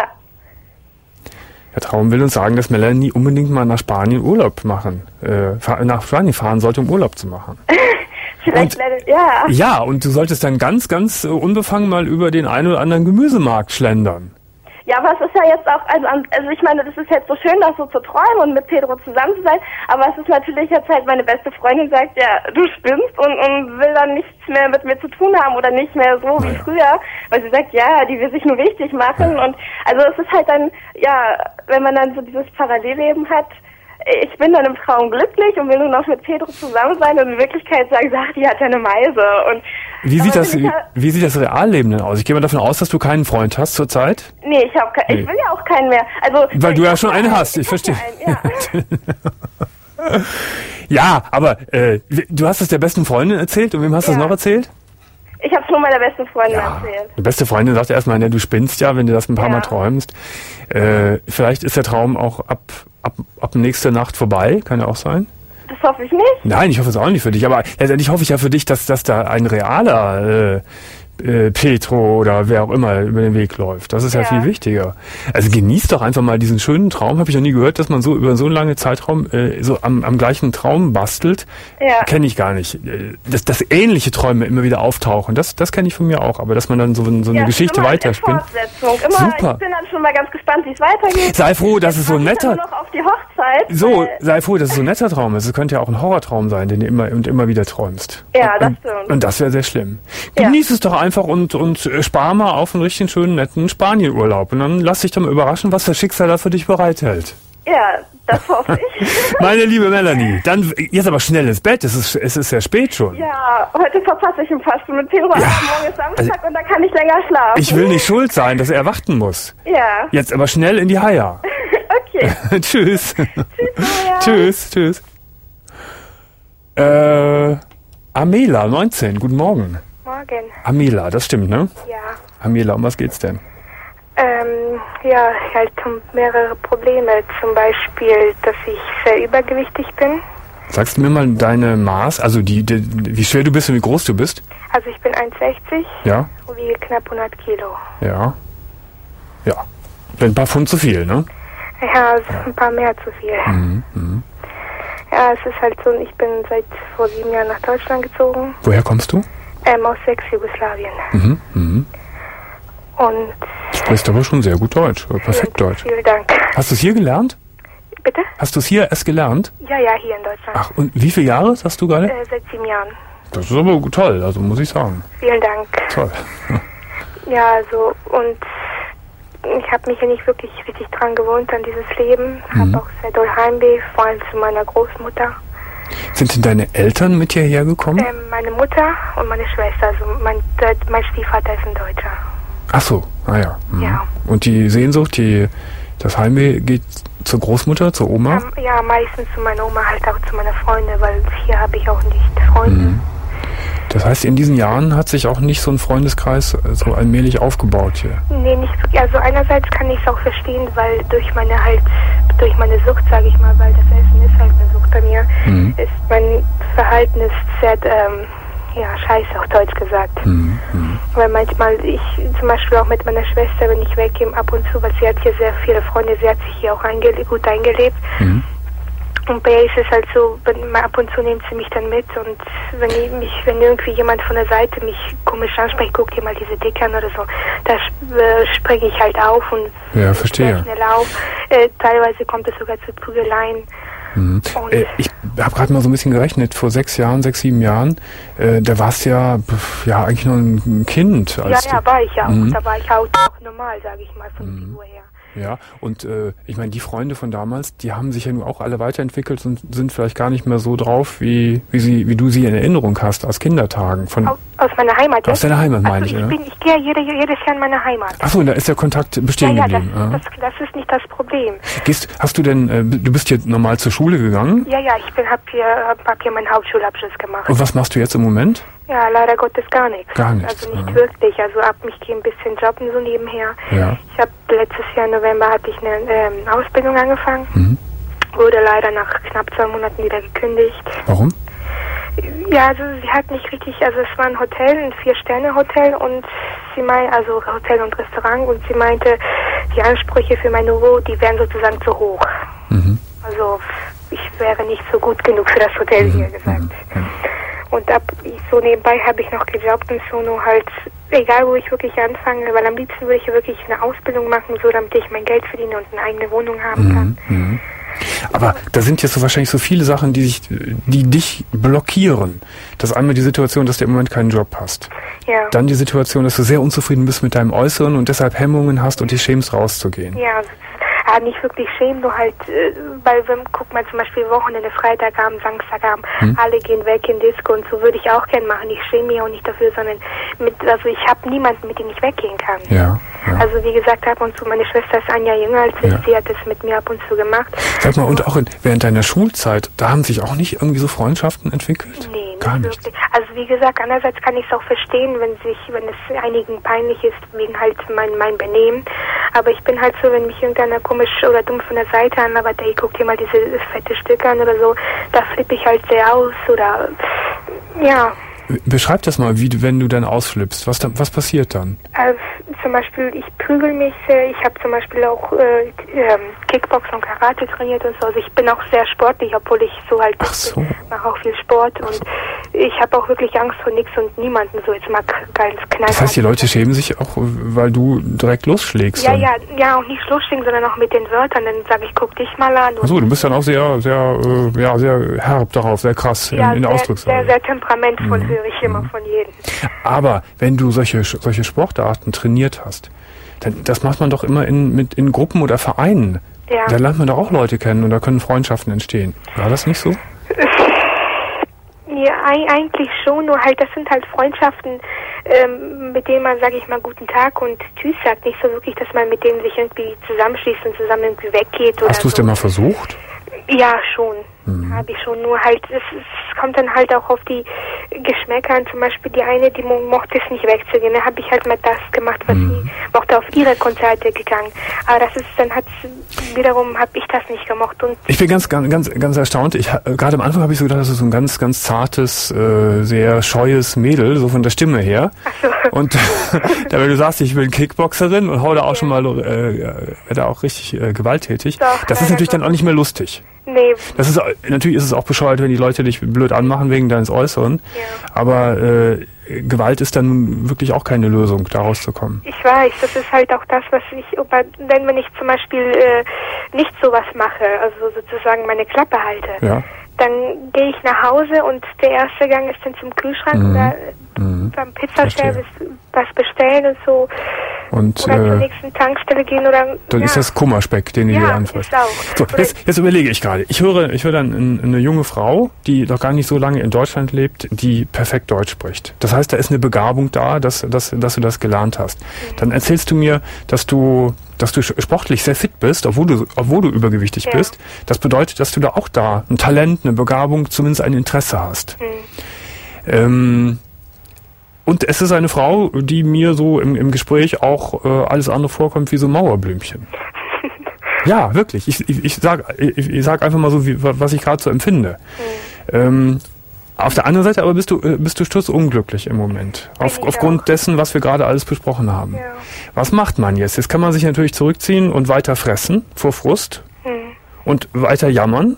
Der Traum will uns sagen, dass Melanie unbedingt mal nach Spanien Urlaub machen, äh, nach Spanien fahren sollte, um Urlaub zu machen. Vielleicht, und, ja. Ja, und du solltest dann ganz, ganz unbefangen mal über den einen oder anderen Gemüsemarkt schlendern. Ja, aber es ist ja jetzt auch, also, also ich meine, das ist jetzt so schön, das so zu träumen und mit Pedro zusammen zu sein, aber es ist natürlich jetzt halt, meine beste Freundin sagt, ja, du spinnst und, und will dann nichts mehr mit mir zu tun haben oder nicht mehr so wie früher, weil sie sagt, ja, die will sich nur wichtig machen und also es ist halt dann, ja, wenn man dann so dieses Parallelleben hat, ich bin dann im Traum glücklich und will nur noch mit Pedro zusammen sein und in Wirklichkeit sagen, ach, die hat ja eine Meise und Wie sieht, das, ich wie, ja, wie sieht das Realleben denn aus? Ich gehe mal davon aus, dass du keinen Freund hast zurzeit. Nee, ich, hab ke- nee. ich will ja auch keinen mehr. Also, weil du ja schon einen einen, hast, ich, ich verstehe. Einen, ja. Ja, aber äh, du hast es der besten Freundin erzählt und wem hast du Ja. es noch erzählt? Ich habe es nur meiner besten Freundin Ja, erzählt. die beste Freundin sagt erstmal, ne, du spinnst ja, wenn du das ein paar Ja. Mal träumst. Äh, vielleicht ist der Traum auch ab, ab, ab nächste Nacht vorbei, kann ja auch sein. Das hoffe ich nicht. Nein, ich hoffe es auch nicht für dich, aber letztendlich hoffe ich ja für dich, dass, dass da ein realer äh, äh, Petro oder wer auch immer über den Weg läuft. Das ist ja, Ja. viel wichtiger. Also genieß doch einfach mal diesen schönen Traum. Habe ich noch nie gehört, dass man so über so einen langen Zeitraum äh, so am, am gleichen Traum bastelt. Ja. Kenne ich gar nicht. Äh, Dass, dass ähnliche Träume immer wieder auftauchen, das, das kenne ich von mir auch. Aber dass man dann so, so eine Ja, Geschichte immer in weiterspinnt. Fortsetzung. Immer, Super. Ich bin dann schon mal ganz gespannt, wie es weitergeht. Sei froh, dass es so ein Ich warte netter... nur noch auf die Hochzeit. So, weil- sei froh, dass es so ein netter Traum ist. Es könnte ja auch ein Horrortraum sein, den du immer und immer wieder träumst. Ja, das und, stimmt. Und das wäre sehr schlimm. Ja. Genieß es doch einfach und, und äh, spar mal auf einen richtig schönen, netten Spanienurlaub. Und dann lass dich doch mal überraschen, was das Schicksal da für dich bereithält. Ja, das hoffe ich. Meine liebe Melanie, dann jetzt aber schnell ins Bett. Es ist, es ist sehr spät schon. Ja, heute verpasse ich ein paar Stunden mit Pedro. Ja. Morgen ist Samstag und dann kann ich länger schlafen. Ich will nicht schuld sein, dass er warten muss. Ja. Jetzt aber schnell in die Haia. Okay. Tschüss. Tschüss, Maja. Tschüss, tschüss. Äh, Amela, neunzehn, guten Morgen. Morgen. Amela, das stimmt, ne? Ja. Amela, um was geht's denn? Ähm, ja, halt um mehrere Probleme. Zum Beispiel, dass ich sehr übergewichtig bin. Sagst du mir mal deine Maß, also die, die, wie schwer du bist und wie groß du bist? Also ich bin eins Komma sechzig Ja, und wiege knapp hundert Kilo. ja, ja. Ein paar Pfund zu viel, ne? Ja, also ein paar mehr zu viel. Mhm, mhm. Ja, es ist halt so, ich bin seit vor sieben Jahren nach Deutschland gezogen. Woher kommst du? Ähm, aus Ex-Jugoslawien. Mhm, mhm. Und Sprichst aber schon sehr gut Deutsch, oder perfekt vielen, Deutsch. vielen Dank. Hast du es hier gelernt? Bitte? Hast du es hier erst gelernt? Ja, ja, hier in Deutschland. Ach, und wie viele Jahre hast du gerade? Äh, seit sieben Jahren. Das ist aber toll, also muss ich sagen. Vielen Dank. Toll. Ja, also, und ich habe mich ja nicht wirklich richtig dran gewohnt an dieses Leben. Mhm. Habe auch sehr doll Heimweh, vor allem zu meiner Großmutter. Sind denn deine Eltern mit hierher gekommen? Ähm, meine Mutter und meine Schwester, also mein, der, mein Stiefvater ist ein Deutscher. Ach so, ah ja. Mhm. Ja. Und die Sehnsucht, die, das Heimweh geht zur Großmutter, zur Oma? Ähm, ja, meistens zu meiner Oma, halt auch zu meiner Freunde, weil hier habe ich auch nicht Freunde. Mhm. Das heißt, in diesen Jahren hat sich auch nicht so ein Freundeskreis so allmählich aufgebaut hier. Nee, nicht wirklich. Also einerseits kann ich es auch verstehen, weil durch meine halt, durch meine Sucht, sage ich mal, weil das Essen ist halt eine Sucht bei mir, Mhm. ist mein Verhalten ist sehr, ähm, ja, scheiße, auf Deutsch gesagt. Mhm. Mhm. Weil manchmal, ich zum Beispiel auch mit meiner Schwester, wenn ich weggehe, ab und zu, weil sie hat hier sehr viele Freunde, sie hat sich hier auch eingele- gut eingelebt. Mhm. Und bei ihr ist es halt so, wenn, mal ab und zu nimmt sie mich dann mit und wenn ich mich, wenn irgendwie jemand von der Seite mich komisch anspricht, guck dir mal diese Dicke an oder so, da äh, springe ich halt auf und Ja, verstehe. sehr schnell auf. Äh, teilweise kommt es sogar zu Prügeleien. Mhm. Und- Äh, ich habe gerade mal so ein bisschen gerechnet, vor sechs Jahren, sechs, sieben Jahren, äh, da warst du ja, pf, ja eigentlich noch ein Kind. Ja, Als ja, du, war ich auch. Mhm. Da war ich auch, auch normal, sage ich mal, von Mhm. Figur her. Ja, und äh, ich meine, die Freunde von damals, die haben sich ja nun auch alle weiterentwickelt und sind vielleicht gar nicht mehr so drauf, wie, wie, sie, wie du sie in Erinnerung hast aus Kindertagen. Von, Aus, aus meiner Heimat. Aus ja? deiner Heimat, meine also ich, ich. ja. Bin, ich gehe jede, jedes Jahr in meine Heimat. Achso, da ist der Kontakt Ja, bestehen ja, das, geblieben. Ah. das, das ist nicht das Problem. Gehst, hast du denn, äh, du bist hier normal zur Schule gegangen? Ja, ja, ich bin, hab hier, hab, hab hier meinen Hauptschulabschluss gemacht. Und was machst du jetzt im Moment? Ja, leider Gottes gar nichts. Gar nichts, Also nicht ja. wirklich. Also ab mich gehe ein bisschen jobben so nebenher. Ja. Ich habe letztes Jahr im November hatte ich eine ähm, Ausbildung angefangen. Mhm. Wurde leider nach knapp zwei Monaten wieder gekündigt. Warum? Ja, also sie hat nicht richtig, also es war ein Hotel, ein Vier-Sterne-Hotel und sie meinte, also Hotel und Restaurant und sie meinte, die Ansprüche für mein Niveau, die wären sozusagen zu hoch. Mhm. Also ich wäre nicht so gut genug für das Hotel hier gesagt. Mhm. Und ab ich, so nebenbei habe ich noch gejobbt und so nur halt, egal wo ich wirklich anfange, weil am liebsten würde ich wirklich eine Ausbildung machen, so damit ich mein Geld verdiene und eine eigene Wohnung haben kann. Mhm. Mhm. Aber da sind jetzt so wahrscheinlich so viele Sachen, die sich, die dich blockieren. Das ist einmal die Situation, dass du im Moment keinen Job hast. Ja. Dann die Situation, dass du sehr unzufrieden bist mit deinem Äußeren und deshalb Hemmungen hast und dich schämst, rauszugehen. Ja, äh, nicht wirklich schämen, nur halt, äh, weil wenn, guck mal zum Beispiel Wochenende, Freitagabend, Samstagabend, hm. alle gehen weg in Disco und so würde ich auch gern machen. Ich schäme mich auch nicht dafür, sondern mit, also ich habe niemanden, mit dem ich weggehen kann. Ja, ja. Also wie gesagt, ab und zu, meine Schwester ist ein Jahr jünger als ich, ja. sie hat das mit mir ab und zu gemacht. Sag mal, und auch in, während deiner Schulzeit, da haben sich auch nicht irgendwie so Freundschaften entwickelt? Nee, gar nicht nicht. Wirklich. Also wie gesagt, einerseits kann ich es auch verstehen, wenn sich, wenn es einigen peinlich ist, wegen halt mein, mein Benehmen. Aber ich bin halt so, wenn mich irgendeiner komisch oder dumm von der Seite anlabert, ey, guck dir mal diese fette Stücke an oder so, da flippe ich halt sehr aus oder, ja. Beschreib das mal, wie du, wenn du dann ausflippst. Was, dann, was passiert dann? Also, zum Beispiel, ich prügel mich sehr. Ich habe zum Beispiel auch äh, äh, Kickbox und Karate trainiert und so. Also ich bin auch sehr sportlich, obwohl ich so halt Ach so. mache auch viel Sport. Und ich habe auch wirklich Angst vor nichts und niemanden. So jetzt mal ganz knallhart. Das heißt, die Leute schämen sich auch, weil du direkt losschlägst? Ja, ja, ja, auch nicht losschlägen, sondern auch mit den Wörtern. Dann sage ich, guck dich mal an. Ach so, du bist dann auch sehr, sehr, äh, ja, sehr herb darauf, sehr krass ja, in, in der Ausdrucksweise. Sehr, sehr temperamentvoll mhm. höre ich immer mhm. von jedem. Aber wenn du solche, solche Sportarten trainiert hast, dann, das macht man doch immer in, mit, in Gruppen oder Vereinen. Ja. Da lernt man doch auch Leute kennen und da können Freundschaften entstehen. War das nicht so? Ja, eigentlich schon, nur halt, das sind halt Freundschaften, ähm, mit denen man, sage ich mal, guten Tag und Tschüss sagt. Nicht so wirklich, dass man mit denen sich irgendwie zusammenschließt und zusammen irgendwie weggeht. Oder Hast du es so. denn mal versucht? Ja, schon. Mhm. Habe ich schon. Nur halt, es, es kommt dann halt auch auf die Geschmäcker an. Zum Beispiel die eine, die mo- mochte es nicht wegzugehen. Da habe ich halt mal das gemacht, was mhm. sie mochte, auf ihre Konzerte gegangen. Aber das ist, dann hat wiederum, habe ich das nicht gemocht. Und ich bin ganz, ganz, ganz, ganz erstaunt. Ich, gerade am Anfang habe ich so gedacht, das ist so ein ganz, ganz zartes, äh, sehr scheues Mädel, so von der Stimme her. Ach so. Und da, wenn du sagst, ich bin Kickboxerin und hau da auch ja. schon mal, äh, werde auch richtig äh, gewalttätig. Doch, das ist natürlich so. dann auch nicht mehr lustig. Nee. Das ist, natürlich ist es auch bescheuert, wenn die Leute dich blöd anmachen wegen deines Äußeren. Ja. Aber äh, Gewalt ist dann wirklich auch keine Lösung, da rauszukommen. Ich weiß, das ist halt auch das, was ich, wenn, wenn ich zum Beispiel äh, nicht sowas mache, also sozusagen meine Klappe halte, ja. dann gehe ich nach Hause und der erste Gang ist dann zum Kühlschrank mhm. oder mhm. beim Pizzaservice was bestellen und so. Und, oder äh, zur nächsten Tankstelle gehen oder... Dann ja. ist das Kummerspeck, den du ja, dir anfasst. Ist auch. So, jetzt, jetzt überlege ich gerade. Ich höre, ich höre dann eine junge Frau, die noch gar nicht so lange in Deutschland lebt, die perfekt Deutsch spricht. Das heißt, da ist eine Begabung da, dass, dass, dass du das gelernt hast. Mhm. Dann erzählst du mir, dass du, dass du sportlich sehr fit bist, obwohl du, obwohl du übergewichtig ja. bist. Das bedeutet, dass du da auch da ein Talent, eine Begabung, zumindest ein Interesse hast. Mhm. Ähm, Und es ist eine Frau, die mir so im, im Gespräch auch äh, alles andere vorkommt wie so Mauerblümchen. Ja, wirklich. Ich, ich, ich sag, ich, ich sag einfach mal so, wie, was ich gerade so empfinde. Mhm. Ähm, auf der anderen Seite aber bist du bist du sturz-unglücklich im Moment. Auf, aufgrund auch. dessen, was wir gerade alles besprochen haben. Ja. Was macht man jetzt? Jetzt kann man sich natürlich zurückziehen und weiter fressen vor Frust mhm. und weiter jammern.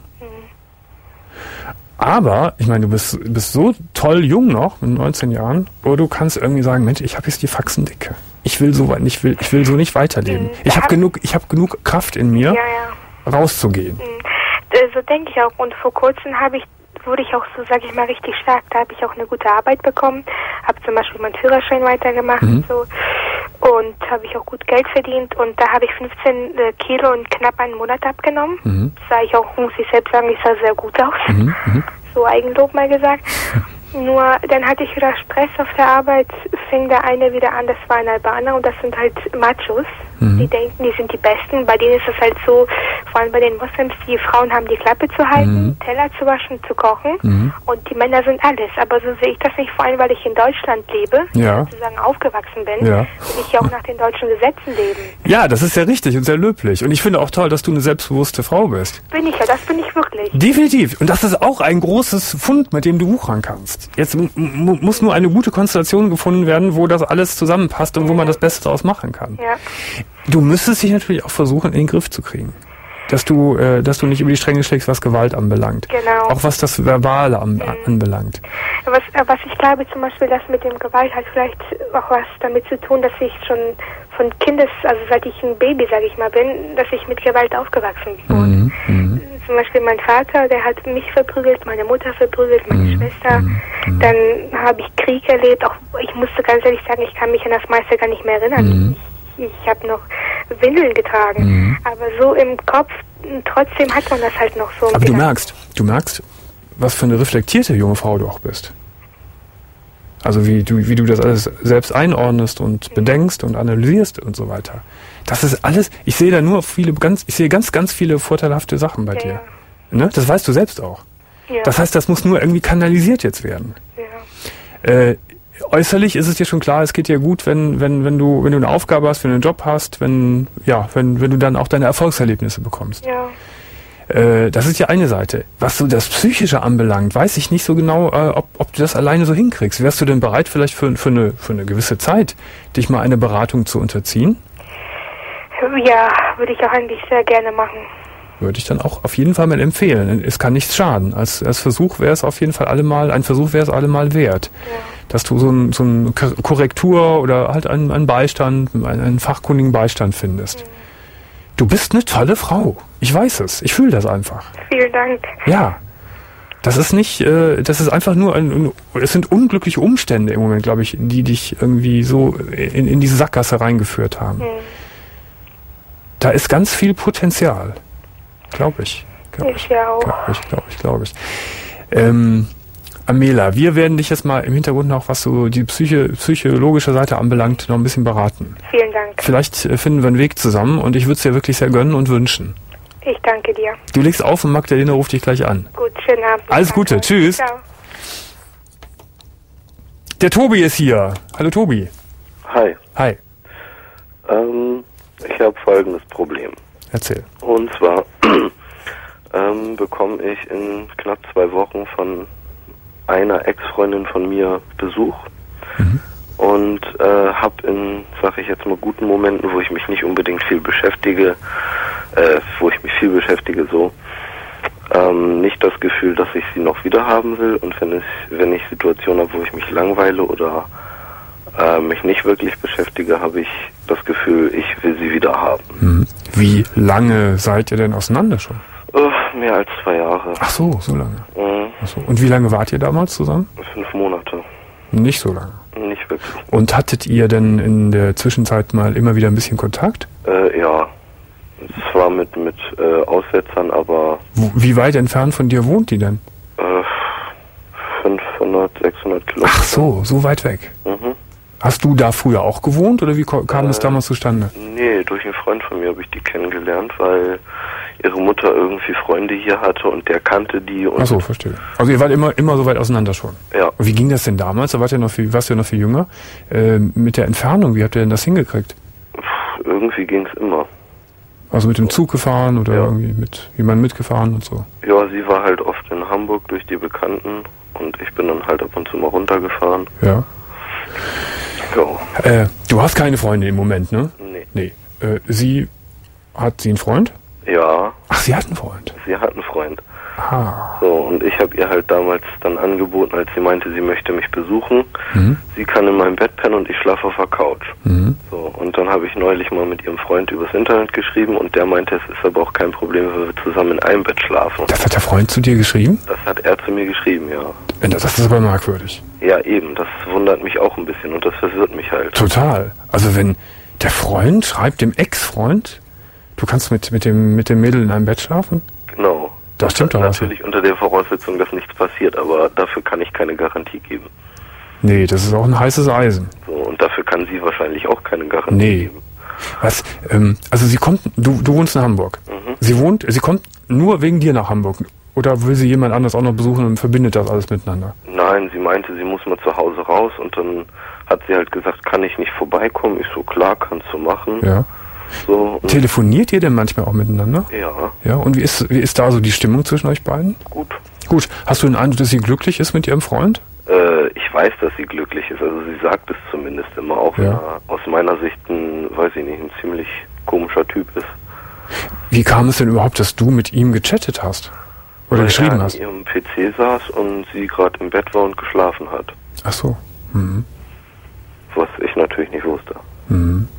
Aber, ich meine, du bist, bist so toll jung noch, mit neunzehn Jahren, oder du kannst irgendwie sagen, Mensch, ich habe jetzt die Faxen dicke. Ich will so weit, ich will, ich will so nicht weiterleben. Mhm. Ich habe genug, ich habe genug Kraft in mir, ja, ja. rauszugehen. Mhm. So denke ich auch. Und vor kurzem habe ich, wurde ich auch so, sage ich mal, richtig stark. Da habe ich auch eine gute Arbeit bekommen, habe zum Beispiel meinen Führerschein weitergemacht mhm. und so. Und habe ich auch gut Geld verdient und da habe ich fünfzehn äh, Kilo in knapp einen Monat abgenommen. Mhm. Sah ich auch, muss ich selbst sagen, ich sah sehr gut aus. Mhm. So Eigenlob mal gesagt. Nur dann hatte ich wieder Stress auf der Arbeit, fing der eine wieder an, das war ein Albaner und das sind halt Machos. Mhm. Die denken, die sind die Besten. Bei denen ist es halt so, vor allem bei den Moslems, die Frauen haben die Klappe zu halten, mhm. Teller zu waschen, zu kochen mhm. und die Männer sind alles. Aber so sehe ich das nicht, vor allem weil ich in Deutschland lebe, ja. sozusagen aufgewachsen bin, ja. will ich ja auch nach den deutschen Gesetzen leben. Ja, das ist sehr richtig und sehr löblich. Und ich finde auch toll, dass du eine selbstbewusste Frau bist. Bin ich ja, das bin ich wirklich. Definitiv. Und das ist auch ein großes Fund, mit dem du wuchern kannst. Jetzt m- m- muss nur eine gute Konstellation gefunden werden, wo das alles zusammenpasst und wo man das Beste daraus machen kann. Ja. Du müsstest dich natürlich auch versuchen, in den Griff zu kriegen. Dass du, äh, dass du nicht über die Stränge schlägst, was Gewalt anbelangt. Genau. Auch was das Verbale an, mhm. anbelangt. Was, was ich glaube zum Beispiel, dass mit dem Gewalt hat vielleicht auch was damit zu tun, dass ich schon von Kindes, also seit ich ein Baby, sage ich mal, bin, dass ich mit Gewalt aufgewachsen bin. Mhm. Mhm. Zum Beispiel mein Vater, der hat mich verprügelt, meine Mutter verprügelt, meine mhm. Schwester. Mhm. Dann habe ich Krieg erlebt. Auch ich musste ganz ehrlich sagen, ich kann mich an das meiste gar nicht mehr erinnern. Mhm. Ich ich habe noch Windeln getragen. Mhm. Aber so im Kopf, trotzdem hat man das halt noch so. Aber du merkst, du merkst, was für eine reflektierte junge Frau du auch bist. Also wie du, wie du das alles selbst einordnest und bedenkst und analysierst und so weiter. Das ist alles, ich sehe da nur viele, ganz, ich sehe ganz, ganz viele vorteilhafte Sachen bei ja, dir. Ja. Ne? Das weißt du selbst auch. Ja. Das heißt, das muss nur irgendwie kanalisiert jetzt werden. Ja. Äh, äußerlich ist es dir schon klar, es geht dir gut, wenn, wenn, wenn du, wenn du eine Aufgabe hast, wenn du einen Job hast, wenn, ja, wenn, wenn du dann auch deine Erfolgserlebnisse bekommst. Ja. Äh, das ist ja eine Seite. Was so das Psychische anbelangt, weiß ich nicht so genau, äh, ob, ob du das alleine so hinkriegst. Wärst du denn bereit, vielleicht für, für eine, für eine gewisse Zeit, dich mal eine Beratung zu unterziehen? Ja, würde ich auch eigentlich sehr gerne machen. Würde ich dann auch auf jeden Fall mal empfehlen. Es kann nichts schaden. Als, als Versuch wäre es auf jeden Fall allemal, ein Versuch wäre es allemal wert. Ja. Dass du so ein, so ein Korrektur oder halt einen, einen Beistand, einen, einen fachkundigen Beistand findest. Mhm. Du bist eine tolle Frau. Ich weiß es. Ich fühle das einfach. Vielen Dank. Ja. Das ist nicht, äh, das ist einfach nur ein, es sind unglückliche Umstände im Moment, glaube ich, die dich irgendwie so in, in diese Sackgasse reingeführt haben. Mhm. Da ist ganz viel Potenzial. Glaube ich. Glaub ich. Ich auch. Glaube ich, glaube ich, glaube ich. Ähm, Amela, wir werden dich jetzt mal im Hintergrund noch, was so die Psyche, psychologische Seite anbelangt, noch ein bisschen beraten. Vielen Dank. Vielleicht äh, finden wir einen Weg zusammen und ich würde es dir wirklich sehr gönnen und wünschen. Ich danke dir. Du legst auf und Magdalena ruft dich gleich an. Gut, schönen Abend. Alles Gute, danke. Tschüss. Ciao. Der Tobi ist hier. Hallo Tobi. Hi. Hi. Ähm, ich habe folgendes Problem. Erzähl. Und zwar ähm, bekomme ich in knapp zwei Wochen von einer Ex-Freundin von mir Besuch mhm. und äh, habe in, sag ich jetzt mal, guten Momenten, wo ich mich nicht unbedingt viel beschäftige, äh, wo ich mich viel beschäftige, so ähm, nicht das Gefühl, dass ich sie noch wieder haben will. Und wenn ich, wenn ich Situationen habe, wo ich mich langweile oder äh, mich nicht wirklich beschäftige, habe ich das Gefühl, ich will sie wieder haben. Mhm. Wie lange seid ihr denn auseinander schon? Uh, mehr als zwei Jahre. Ach so, so lange. Mhm. Ach so. Und wie lange wart ihr damals zusammen? Fünf Monate. Nicht so lange? Nicht wirklich. Und hattet ihr denn in der Zwischenzeit mal immer wieder ein bisschen Kontakt? Äh, ja. Zwar mit, mit äh, Aussetzern, aber... Wo, wie weit entfernt von dir wohnt die denn? Äh, fünfhundert, sechshundert Kilometer. Ach so, so weit weg. Mhm. Hast du da früher auch gewohnt oder wie kam äh, das damals zustande? Nee, durch einen Freund von mir habe ich die kennengelernt, weil ihre Mutter irgendwie Freunde hier hatte und der kannte die. Und ach so, verstehe. Also ihr wart immer immer so weit auseinander schon? Ja. Und wie ging das denn damals? Da wart ihr noch viel, warst du ja noch viel jünger. Äh, mit der Entfernung, wie habt ihr denn das hingekriegt? Pff, irgendwie ging es immer. Also mit dem Zug gefahren oder ja. irgendwie mit jemandem mitgefahren und so? Ja, sie war halt oft in Hamburg durch die Bekannten und ich bin dann halt ab und zu mal runtergefahren. Ja. So. Äh, du hast keine Freundin im Moment, ne? Nee. Nee. Äh, sie, hat sie einen Freund? Ja. Ach, sie hat einen Freund? Sie hat einen Freund. Ah. So, und ich habe ihr halt damals dann angeboten, als sie meinte, sie möchte mich besuchen. Mhm. Sie kann in meinem Bett pennen und ich schlafe auf der Couch. Mhm. So, und dann habe ich neulich mal mit ihrem Freund übers Internet geschrieben und der meinte, es ist aber auch kein Problem, wenn wir zusammen in einem Bett schlafen. Das hat der Freund zu dir geschrieben? Das hat er zu mir geschrieben, ja. Das ist aber merkwürdig. Ja, eben, das wundert mich auch ein bisschen und das verwirrt mich halt. Total. Also wenn der Freund schreibt dem Ex-Freund, du kannst mit, mit, dem, mit dem Mädel in einem Bett schlafen? Genau. Das stimmt doch. Natürlich unter der Voraussetzung, dass nichts passiert, aber dafür kann ich keine Garantie geben. Nee, das ist auch ein heißes Eisen. So, und dafür kann sie wahrscheinlich auch keine Garantie nee. geben. Was? Ähm, also sie kommt, du, du wohnst in Hamburg. Mhm. Sie wohnt, sie kommt nur wegen dir nach Hamburg. Oder will sie jemand anders auch noch besuchen und verbindet das alles miteinander? Nein, sie meinte, sie muss mal zu Hause raus und dann hat sie halt gesagt, kann ich nicht vorbeikommen? Ich so, klar, kannst du machen. Ja. So, telefoniert ihr denn manchmal auch miteinander? Ja. Ja, und wie ist, wie ist da so die Stimmung zwischen euch beiden? Gut. Gut. Hast du den Eindruck, dass sie glücklich ist mit ihrem Freund? Äh, ich weiß, dass sie glücklich ist. Also sie sagt es zumindest immer, auch ja. wenn er aus meiner Sicht ein, weiß ich nicht, ein ziemlich komischer Typ ist. Wie kam es denn überhaupt, dass du mit ihm gechattet hast? Oder Weil geschrieben er hast? an ihrem P C saß und sie gerade im Bett war und geschlafen hat. Ach so. Mhm. Was ich natürlich nicht wusste. Mhm.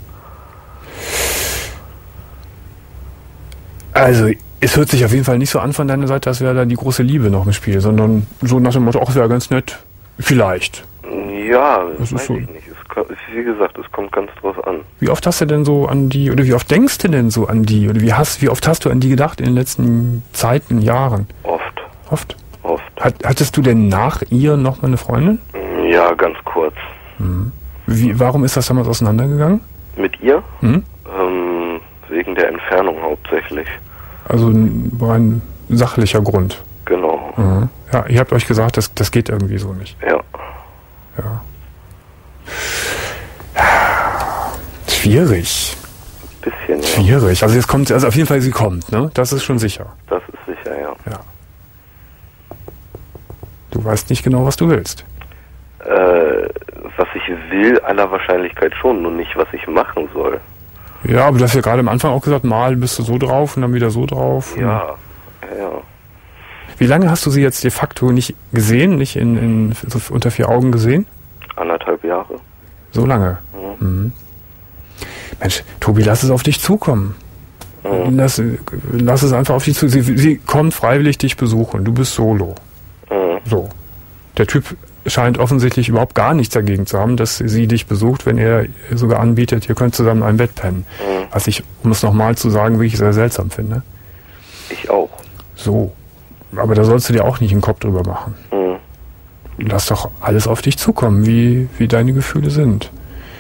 Also, es hört sich auf jeden Fall nicht so an von deiner Seite, als wäre da die große Liebe noch im Spiel, sondern so nach dem Motto, ach, wäre ganz nett, vielleicht. Ja, das weiß ist so. ich nicht. Es, ko- wie gesagt, es kommt ganz drauf an. Wie oft hast du denn so an die, oder wie oft denkst du denn so an die, oder wie hast, wie oft hast du an die gedacht in den letzten Zeiten, Jahren? Oft. Oft? Oft. Hat, hattest du denn nach ihr noch mal eine Freundin? Ja, ganz kurz. Mhm. Wie, warum ist das damals auseinandergegangen? Mit ihr? Mhm. Ähm, wegen der Entfernung hauptsächlich. Also ein- war ein sachlicher Grund. Genau. Mhm. Ja, ihr habt euch gesagt, das, das geht irgendwie so nicht. Ja. Ja. Schwierig. Bisschen, ja. Schwierig. Also jetzt kommt, also auf jeden Fall sie kommt, ne? Das ist schon sicher. Das ist sicher, ja. Ja. Du weißt nicht genau, was du willst. Äh, was ich will, aller Wahrscheinlichkeit schon, nur nicht, was ich machen soll. Ja, aber du hast ja gerade am Anfang auch gesagt, mal bist du so drauf und dann wieder so drauf. Ja, ja. Wie lange hast du sie jetzt de facto nicht gesehen, nicht in, in so unter vier Augen gesehen? Anderthalb Jahre. So lange? Mhm. Mhm. Mensch, Tobi, lass es auf dich zukommen. Mhm. Lass, lass es einfach auf dich zu. Sie, sie kommt freiwillig dich besuchen. Du bist solo. Mhm. So. Der Typ scheint offensichtlich überhaupt gar nichts dagegen zu haben, dass sie dich besucht, wenn er sogar anbietet, ihr könnt zusammen ein Bett pennen. Mhm. Was ich, um es nochmal zu sagen, wirklich sehr seltsam finde. Ich auch. So. Aber da sollst du dir auch nicht einen Kopf drüber machen. Mhm. Lass doch alles auf dich zukommen, wie, wie deine Gefühle sind.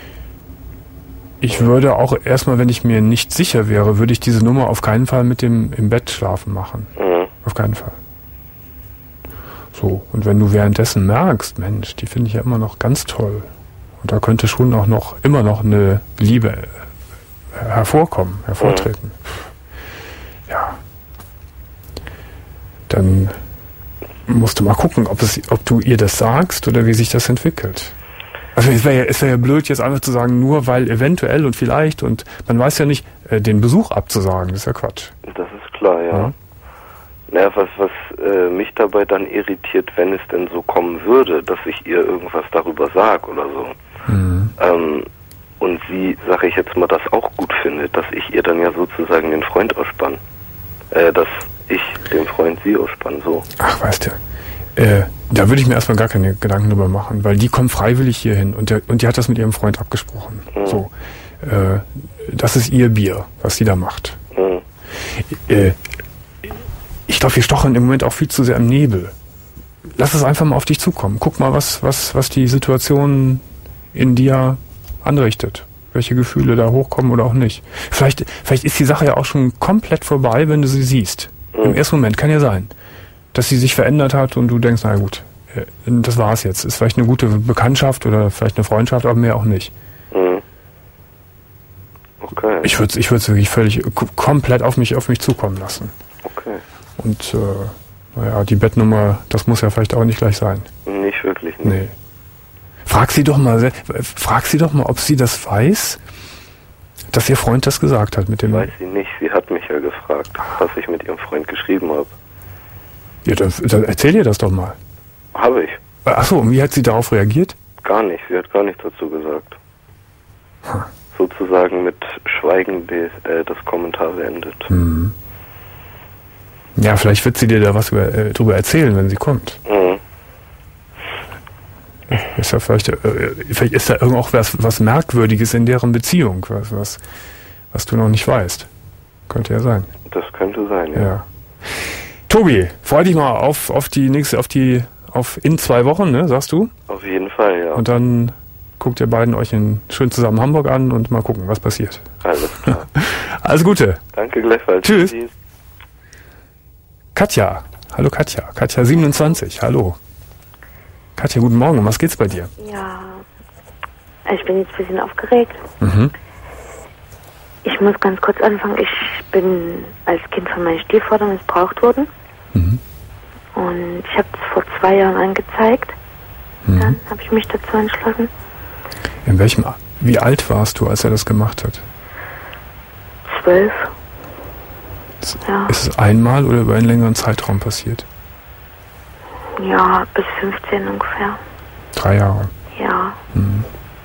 Ich würde auch erstmal, wenn ich mir nicht sicher wäre, würde ich diese Nummer auf keinen Fall mit dem im Bett schlafen machen. Mhm. Auf keinen Fall. So, und wenn du währenddessen merkst, Mensch, die finde ich ja immer noch ganz toll. Und da könnte schon auch noch immer noch eine Liebe äh, hervorkommen, hervortreten. Mhm. Ja. Dann musst du mal gucken, ob, es, ob du ihr das sagst oder wie sich das entwickelt. Also es wäre ja, es wär ja blöd, jetzt einfach zu sagen, nur weil eventuell und vielleicht und man weiß ja nicht, äh, den Besuch abzusagen, das ist ja Quatsch. Das ist klar, ja. Ja. Naja, was, was äh, mich dabei dann irritiert, wenn es denn so kommen würde, dass ich ihr irgendwas darüber sag oder so. Mhm. Ähm, und sie, sag ich jetzt mal, das auch gut findet, dass ich ihr dann ja sozusagen den Freund ausspann. Äh, dass ich dem Freund sie ausspann, so. Ach, weißt du, äh, da würde ich mir erstmal gar keine Gedanken drüber machen, weil die kommt freiwillig hier hin und, der, und die hat das mit ihrem Freund abgesprochen. Mhm. So, äh, das ist ihr Bier, was sie da macht. Mhm. Äh, ich glaube, wir stochern im Moment auch viel zu sehr im Nebel. Lass es einfach mal auf dich zukommen. Guck mal, was, was, was die Situation in dir anrichtet. Welche Gefühle da hochkommen oder auch nicht. Vielleicht, vielleicht ist die Sache ja auch schon komplett vorbei, wenn du sie siehst. Mhm. Im ersten Moment kann ja sein, dass sie sich verändert hat und du denkst, na gut, äh, das war's jetzt. Ist vielleicht eine gute Bekanntschaft oder vielleicht eine Freundschaft, aber mehr auch nicht. Mhm. Okay. Ich würde ich würde es wirklich völlig k- komplett auf mich auf mich zukommen lassen. Okay. Und äh, naja, die Bettnummer, das muss ja vielleicht auch nicht gleich sein. Nicht wirklich, ne? Nee. Frag sie doch mal, se- frag sie doch mal, ob sie das weiß, dass ihr Freund das gesagt hat mit dem. Weiß sie nicht. Sie hat mich ja gefragt, was ich mit ihrem Freund geschrieben habe. Ja, dann, dann erzähl ihr das doch mal. Habe ich. Achso, und wie hat sie darauf reagiert? Gar nicht. Sie hat gar nichts dazu gesagt. Hm. Sozusagen mit Schweigen des, äh, das Kommentar beendet. Hm. Ja, vielleicht wird sie dir da was über, äh, drüber erzählen, wenn sie kommt. Mhm. Ist ja vielleicht, äh, vielleicht ist da irgendwo was, was Merkwürdiges in deren Beziehung, was, was, was du noch nicht weißt. Könnte ja sein. Das könnte sein, ja. Ja. Tobi, freu dich mal auf, auf die nächste, auf die, auf in zwei Wochen, ne, sagst du? Auf jeden Fall, ja. Und dann guckt ihr beiden euch in schön zusammen Hamburg an und mal gucken, was passiert. Alles klar. Alles Gute. Danke gleichfalls. Tschüss. Katja. Hallo Katja. Katja siebenundzwanzig. Hallo. Katja, guten Morgen. Um was geht's bei dir? Ja, ich bin jetzt ein bisschen aufgeregt. Mhm. Ich muss ganz kurz anfangen. Ich bin als Kind von meinem Stiefvater missbraucht worden. Mhm. Und ich habe es vor zwei Jahren angezeigt. Mhm. Dann habe ich mich dazu entschlossen. In welchem, wie alt warst du, als er das gemacht hat? Zwölf. Ja. Ist es einmal oder über einen längeren Zeitraum passiert? Ja, bis fünfzehn ungefähr. Drei Jahre. Ja. Mhm.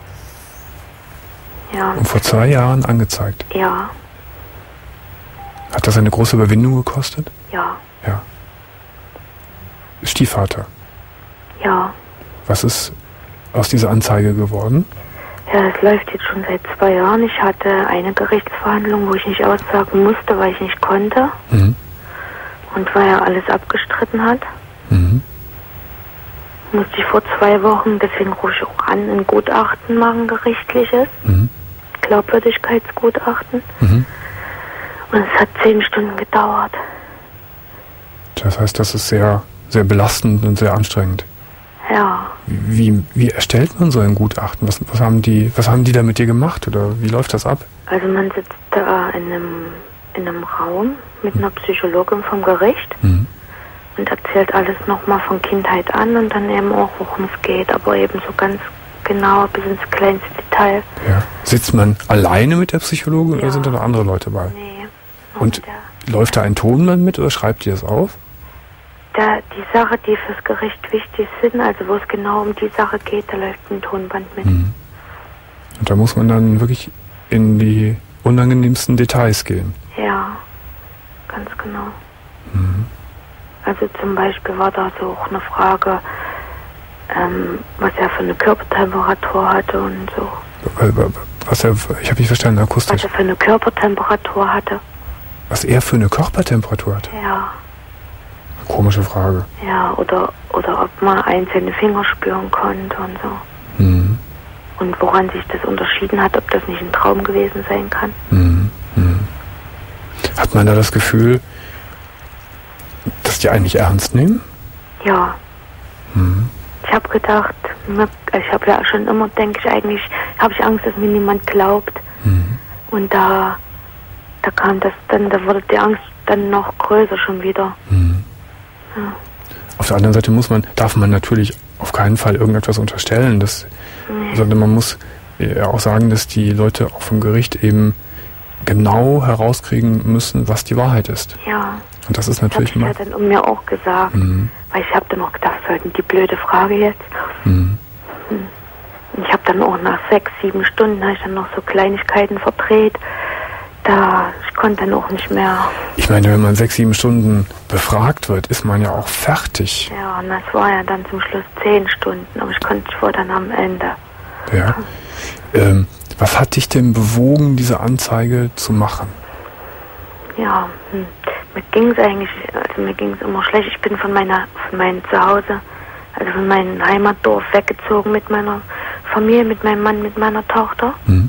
Ja. Und vor zwei Jahren angezeigt. Ja. Hat das eine große Überwindung gekostet? Ja. Ja. Stiefvater. Ja. Was ist, aus dieser Anzeige geworden? Ja, es läuft jetzt schon seit zwei Jahren. Ich hatte eine Gerichtsverhandlung, wo ich nicht aussagen musste, weil ich nicht konnte. Mhm. Und weil er alles abgestritten hat. Mhm. Musste ich vor zwei Wochen, deswegen rufe ich auch an, ein Gutachten machen, gerichtliches. Mhm. Glaubwürdigkeitsgutachten. Mhm. Und es hat zehn Stunden gedauert. Das heißt, das ist sehr, sehr belastend und sehr anstrengend. Ja. Wie, wie erstellt man so ein Gutachten? Was, was haben die, was haben die da mit dir gemacht oder wie läuft das ab? Also man sitzt da in einem, in einem Raum mit einer Psychologin vom Gericht Mhm. und erzählt alles nochmal von Kindheit an und dann eben auch, worum es geht, aber eben so ganz genau bis ins kleinste Detail. Ja. Sitzt man alleine mit der Psychologin Ja. oder sind da noch andere Leute bei? Nee. nur Und mit der, läuft da ein Tonband mit oder schreibt ihr das auf? der, die Sache, die fürs Gericht wichtig sind, also wo es genau um die Sache geht, da läuft ein Tonband mit. Mhm. Und da muss man dann wirklich in die unangenehmsten Details gehen. Ja, ganz genau. Mhm. Also zum Beispiel war da so auch eine Frage, ähm, was er für eine Körpertemperatur hatte und so. Was er, ich habe nicht verstanden, Was akustisch. er für eine Körpertemperatur hatte. Was er für eine Körpertemperatur hat? Ja, Komische Frage. ja, oder, oder ob man einzelne Finger spüren konnte und so. Mhm. Und woran sich das unterschieden hat, ob das nicht ein Traum gewesen sein kann. Mhm. Mhm. Hat man da das Gefühl, dass die eigentlich ernst nehmen? Ja, Mhm. ich habe gedacht, mir- ich habe ja schon immer, denke ich eigentlich, habe ich Angst, dass mir niemand glaubt. Mhm. Und da, da kam das dann, da wurde die Angst dann noch größer schon wieder. Mhm. Ja. Auf der anderen Seite muss man, darf man natürlich auf keinen Fall irgendetwas unterstellen, dass, Nee. sondern man muss ja auch sagen, dass die Leute auch vom Gericht eben genau herauskriegen müssen, was die Wahrheit ist. Ja, Und das ist das habe natürlich ich ja mal. dann um mir auch gesagt. Mhm. Weil ich habe dann auch gedacht, sollten die blöde Frage jetzt. Mhm. Und ich habe dann auch nach sechs, sieben Stunden, habe ich dann noch so Kleinigkeiten verdreht. Da, ich konnte dann auch nicht mehr. Ich meine, wenn man sechs, sieben Stunden befragt wird, ist man ja auch fertig. Ja, und das war ja dann zum Schluss zehn Stunden. Aber ich konnte, ich war dann am Ende. Ja. Ähm, was hat dich denn bewogen, diese Anzeige zu machen? Ja, hm. mir ging es eigentlich, also mir ging es immer schlecht. Ich bin von meiner, von meinem Zuhause, also von meinem Heimatdorf weggezogen mit meiner Familie, mit meinem Mann, mit meiner Tochter. Mhm.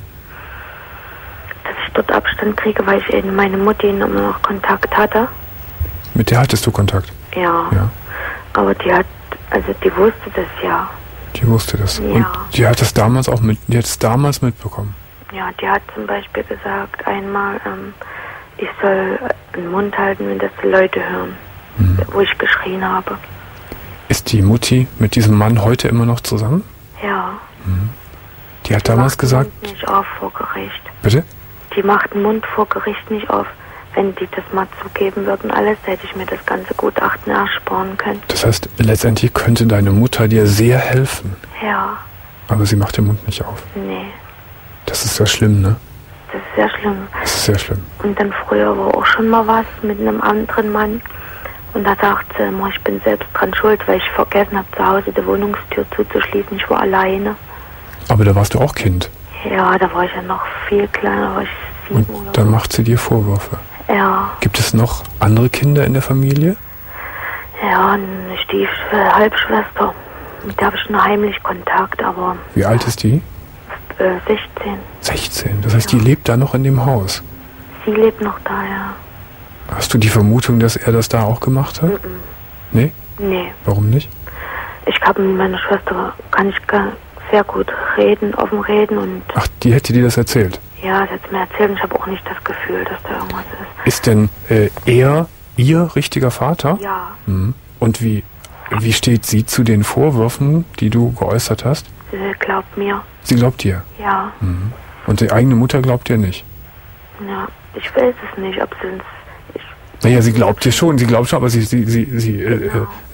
Dass ich dort Abstand kriege, weil ich eben meine Mutti immer noch Kontakt hatte. Mit der hattest du Kontakt? Ja. Ja. Aber die hat, also die wusste das ja. Die wusste das. Ja. Und die hat das damals auch mit, die hat es damals mitbekommen. Ja, die hat zum Beispiel gesagt einmal, ähm, ich soll den Mund halten, wenn das die Leute hören, Mhm. wo ich geschrien habe. Ist die Mutti mit diesem Mann heute immer noch zusammen? Ja. Die hat damals macht gesagt, den Mund nicht auf vor Gericht. bitte? Die macht den Mund vor Gericht nicht auf. Wenn die das mal zugeben würden, alles, hätte ich mir das ganze Gutachten ersparen können. Das heißt, letztendlich könnte deine Mutter dir sehr helfen, Ja, aber sie macht den Mund nicht auf. nee, Das ist sehr schlimm, ne? das ist sehr schlimm. Das ist sehr schlimm. Und dann früher war auch schon mal was mit einem anderen Mann. Und da dachte sie immer, ich bin selbst dran schuld, weil ich vergessen habe, zu Hause die Wohnungstür zuzuschließen. Ich war alleine. Aber da warst du auch Kind. Ja, da war ich ja noch viel kleiner, da war ich sieben Und oder dann so. macht sie dir Vorwürfe. Ja, Gibt es noch andere Kinder in der Familie? ja, eine Stief äh, Halbschwester. Mit der habe ich nur heimlich Kontakt, aber Wie alt ist die? äh, sechzehn. sechzehn. Das heißt, die lebt da noch in dem Haus. Sie lebt noch da, ja. Hast du die Vermutung, dass er das da auch gemacht hat? Mhm. Nee? Nee, Warum nicht? ich habe mit meiner Schwester, kann ich ga- sehr gut reden, offen reden und Ach, die hätte dir das erzählt. ja, sie hat mir erzählt und ich habe auch nicht das Gefühl, dass da irgendwas ist. Ist denn äh, er ihr richtiger Vater? Ja, Mhm. Und wie, wie steht sie zu den Vorwürfen, die du geäußert hast? sie glaubt mir. Sie glaubt dir. Ja, Mhm. Und die eigene Mutter glaubt dir nicht. ja, ich weiß es nicht, ob sie uns, ich, Naja, sie glaubt dir schon, sie glaubt schon, aber sie, sie, sie, sie äh, äh,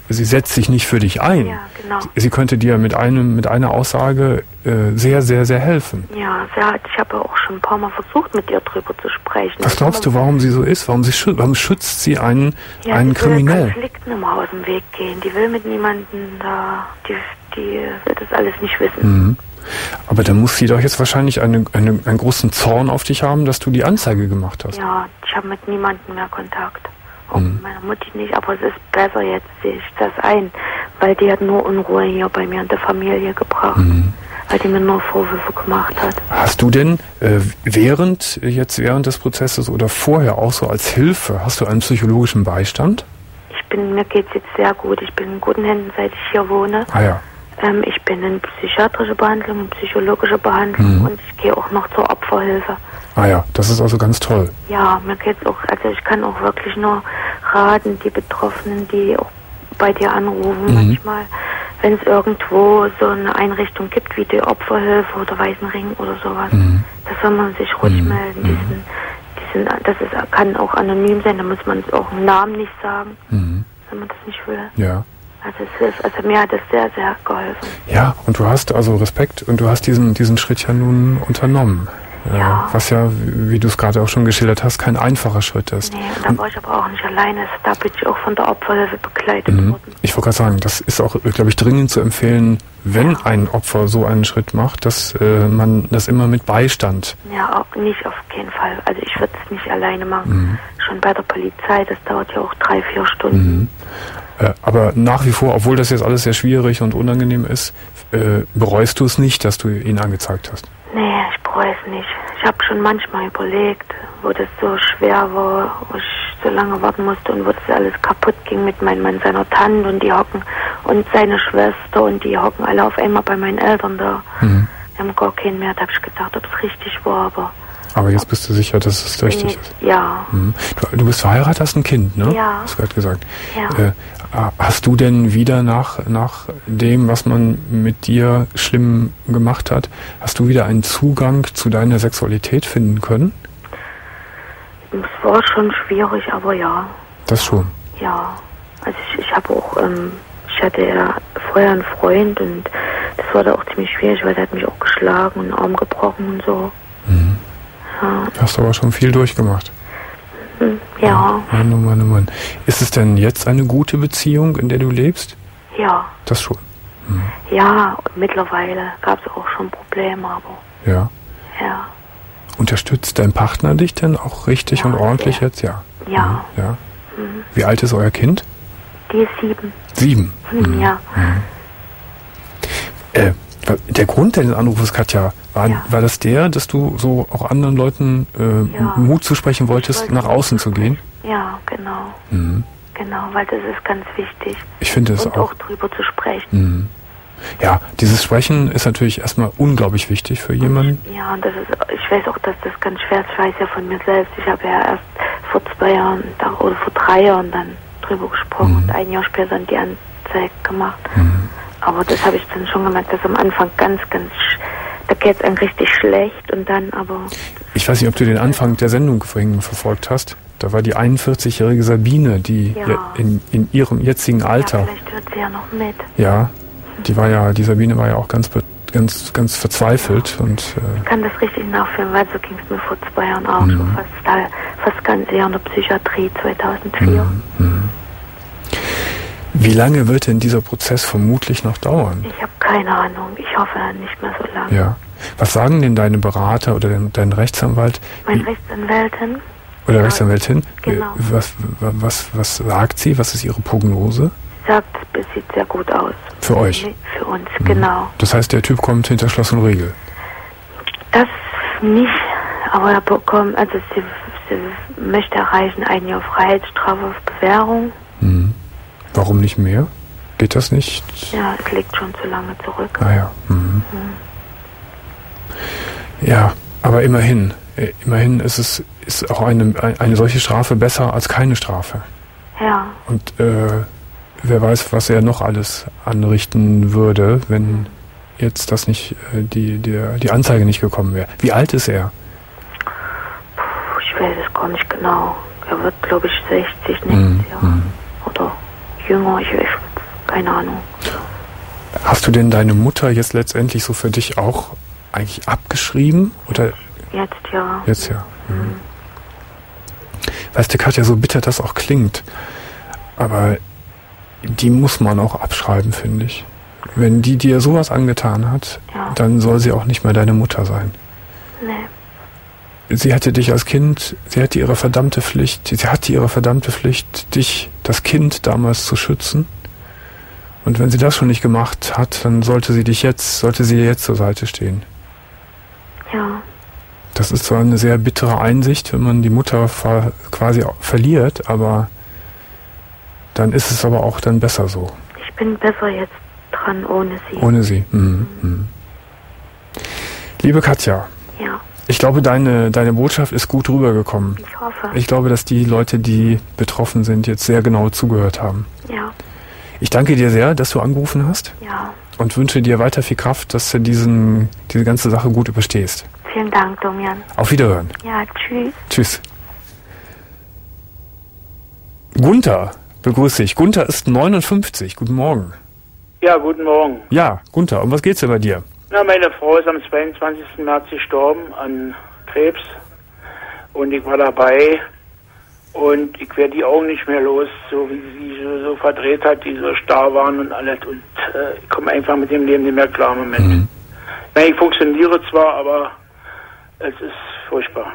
sie setzt sich nicht für dich ein. Ja, genau. Sie, sie könnte dir mit einem, mit einer Aussage äh, sehr, sehr, sehr helfen. Ja, sie hat, ich habe auch schon ein paar Mal versucht, mit ihr drüber zu sprechen. Was glaubst du, warum sie so ist? Warum, sie schü- warum schützt sie einen, ja, einen die will Kriminellen? Konflikten immer aus dem Weg gehen. Die will mit niemandem da, die, die will das alles nicht wissen. Mhm. Aber dann muss sie doch jetzt wahrscheinlich eine, eine, einen großen Zorn auf dich haben, dass du die Anzeige gemacht hast. Ja, ich habe mit niemandem mehr Kontakt. Auch mhm. mit meiner Mutti nicht, aber es ist besser, jetzt sehe ich das ein, weil die hat nur Unruhe hier bei mir in der Familie gebracht, mhm. weil die mir nur Vorwürfe gemacht hat. Hast du denn äh, während, jetzt während des Prozesses oder vorher auch so als Hilfe, hast du einen psychologischen Beistand? Ich bin, mir geht's jetzt sehr gut, ich bin in guten Händen, seit ich hier wohne. Ah ja. Ähm, ich bin in psychiatrische Behandlung, in psychologische Behandlung mhm. und ich gehe auch noch zur Opferhilfe. Ah ja, das ist also ganz toll. Ja, mir geht's auch, also ich kann auch wirklich nur raten, die Betroffenen, die auch bei dir anrufen, mhm. manchmal, wenn es irgendwo so eine Einrichtung gibt, wie die Opferhilfe oder Waisenring oder sowas, mhm. da soll man sich ruhig mhm. melden. Diesen, diesen, das ist, kann auch anonym sein, da muss man auch einen Namen nicht sagen, mhm. wenn man das nicht will. Ja. Also es hilft, also mir hat das sehr, sehr geholfen. Ja, und du hast also Respekt und du hast diesen, diesen Schritt ja nun unternommen. Ja. Was ja, wie du es gerade auch schon geschildert hast, kein einfacher Schritt ist. Nee, und da war ich aber auch nicht alleine. Da bin ich auch von der Opferhilfe begleitet mhm. worden. Ich wollte gerade sagen, das ist auch, glaube ich, dringend zu empfehlen, wenn ja. ein Opfer so einen Schritt macht, dass äh, man das immer mit Beistand. Ja, auch nicht auf keinen Fall. Also ich würde es nicht alleine machen. Mhm. Schon bei der Polizei, das dauert ja auch drei, vier Stunden. Mhm. Äh, aber nach wie vor, obwohl das jetzt alles sehr schwierig und unangenehm ist, äh, bereust du es nicht, dass du ihn angezeigt hast? Nee, ich bereue es nicht. Ich habe schon manchmal überlegt, wo das so schwer war, wo ich so lange warten musste und wo das alles kaputt ging mit meinem Mann, seiner Tante und die hocken und seine Schwester und die hocken alle auf einmal bei meinen Eltern da. Mhm. Wir haben gar keinen mehr. Da habe ich gedacht, ob es richtig war, aber... Aber jetzt bist du sicher, dass es richtig ist? Ja. Mhm. Du, du bist verheiratet, hast ein Kind, ne? Ja. Hast du gerade gesagt. Ja. Äh, hast du denn wieder nach, nach dem, was man mit dir schlimm gemacht hat, hast du wieder einen Zugang zu deiner Sexualität finden können? Es war schon schwierig, aber ja. Das schon? Ja. Also ich, ich habe auch, ähm, ich hatte ja vorher einen Freund und das war da auch ziemlich schwierig, weil der hat mich auch geschlagen und den Arm gebrochen und so. Mhm. Ja. Hast aber schon viel durchgemacht. Ja. Mann, oh Mann, oh Mann. Ist es denn jetzt eine gute Beziehung, in der du lebst? Ja. Das schon. Mhm. Ja, und mittlerweile gab es auch schon Probleme, aber... Ja. Ja. Unterstützt dein Partner dich denn auch richtig ja, und ordentlich sehr. jetzt? Ja. Ja. Mhm. ja. Mhm. Wie alt ist euer Kind? Die ist sieben. Sieben? Mhm. Ja. Mhm. Äh, der Grund deines Anrufes, Katja, war, ja. war das der, dass du so auch anderen Leuten äh, ja. Mut zusprechen wolltest, wollte nach außen zu gehen? Ja, genau. Mhm. Genau, weil das ist ganz wichtig. Ich finde es auch. Und auch drüber zu sprechen. Mhm. Ja, dieses Sprechen ist natürlich erstmal unglaublich wichtig für jemanden. Und, ja, und das ist, ich weiß auch, dass das ganz schwer ist. Ich weiß ja von mir selbst. Ich habe ja erst vor zwei Jahren oder vor drei Jahren dann drüber gesprochen mhm. und ein Jahr später dann die Anzeige gemacht. Mhm. Aber das habe ich dann schon gemerkt, dass am Anfang ganz, ganz, da geht es einem richtig schlecht und dann aber... Ich weiß nicht, ob du den Anfang der Sendung vorhin verfolgt hast. Da war die einundvierzigjährige Sabine, die ja. in, in ihrem jetzigen Alter... Ja, vielleicht hört sie ja noch mit. Ja, die war ja, die Sabine war ja auch ganz, ganz, ganz verzweifelt ja. und... Äh, ich kann das richtig nachfühlen, weil so ging es mir vor zwei Jahren auch mhm. schon fast, da, fast ganz Jahr in der Psychiatrie zweitausendvier. Mhm. Mhm. Wie lange wird denn dieser Prozess vermutlich noch dauern? Ich habe keine Ahnung. Ich hoffe nicht mehr so lange. Ja. Was sagen denn deine Berater oder dein, dein Rechtsanwalt? Meine Rechtsanwältin. Oder ja, Rechtsanwältin? Genau. Was, was, was sagt sie? Was ist ihre Prognose? Sie sagt, es sieht sehr gut aus. Für euch? Für uns, mhm. genau. Das heißt, der Typ kommt hinter Schloss und Riegel? Das nicht, aber er bekommt, also sie, sie möchte erreichen ein Jahr Freiheitsstrafe auf Bewährung. Mhm. Warum nicht mehr? Geht das nicht? Ja, es liegt schon zu lange zurück. Ah ja. Mhm. Mhm. Ja, aber immerhin, immerhin ist es ist auch eine, eine solche Strafe besser als keine Strafe. Ja. Und äh, wer weiß, was er noch alles anrichten würde, wenn jetzt das nicht, äh, die, die, die Anzeige nicht gekommen wäre. Wie alt ist er? Puh, ich weiß es gar nicht genau. Er wird, glaube ich, sechzig nächstes mhm. Jahr. Oder jünger, ich weiß keine Ahnung. Hast du denn deine Mutter jetzt letztendlich so für dich auch eigentlich abgeschrieben? Oder? Jetzt ja. Jetzt ja. Mhm. Weißt du, Katja, so bitter das auch klingt, aber die muss man auch abschreiben, finde ich. Wenn die dir sowas angetan hat, ja. dann soll sie auch nicht mehr deine Mutter sein. Nee. Sie hatte dich als Kind, sie hatte ihre verdammte Pflicht, sie hatte ihre verdammte Pflicht, dich, das Kind damals zu schützen. Und wenn sie das schon nicht gemacht hat, dann sollte sie dich jetzt, sollte sie dir jetzt zur Seite stehen. Ja. Das ist zwar eine sehr bittere Einsicht, wenn man die Mutter ver- quasi verliert, aber dann ist es aber auch dann besser so. Ich bin besser jetzt dran ohne sie. Ohne sie. Mhm. Mhm. Liebe Katja. Ja. Ich glaube, deine, deine Botschaft ist gut rübergekommen. Ich hoffe. Ich glaube, dass die Leute, die betroffen sind, jetzt sehr genau zugehört haben. Ja. Ich danke dir sehr, dass du angerufen hast. Ja. Und wünsche dir weiter viel Kraft, dass du diesen, diese ganze Sache gut überstehst. Vielen Dank, Domian. Auf Wiederhören. Ja, tschüss. Tschüss. Gunther, begrüße ich. Gunther ist neunundfünfzig. Guten Morgen. Ja, guten Morgen. Ja, Gunther, um was geht's denn bei dir? Na, meine Frau ist am zweiundzwanzigsten März gestorben an Krebs und ich war dabei und ich werde die Augen nicht mehr los, so wie sie so, so verdreht hat, die so starr waren und alles und äh, ich komme einfach mit dem Leben nicht mehr klar im Moment. Mhm. Na, ich funktioniere zwar, aber es ist furchtbar.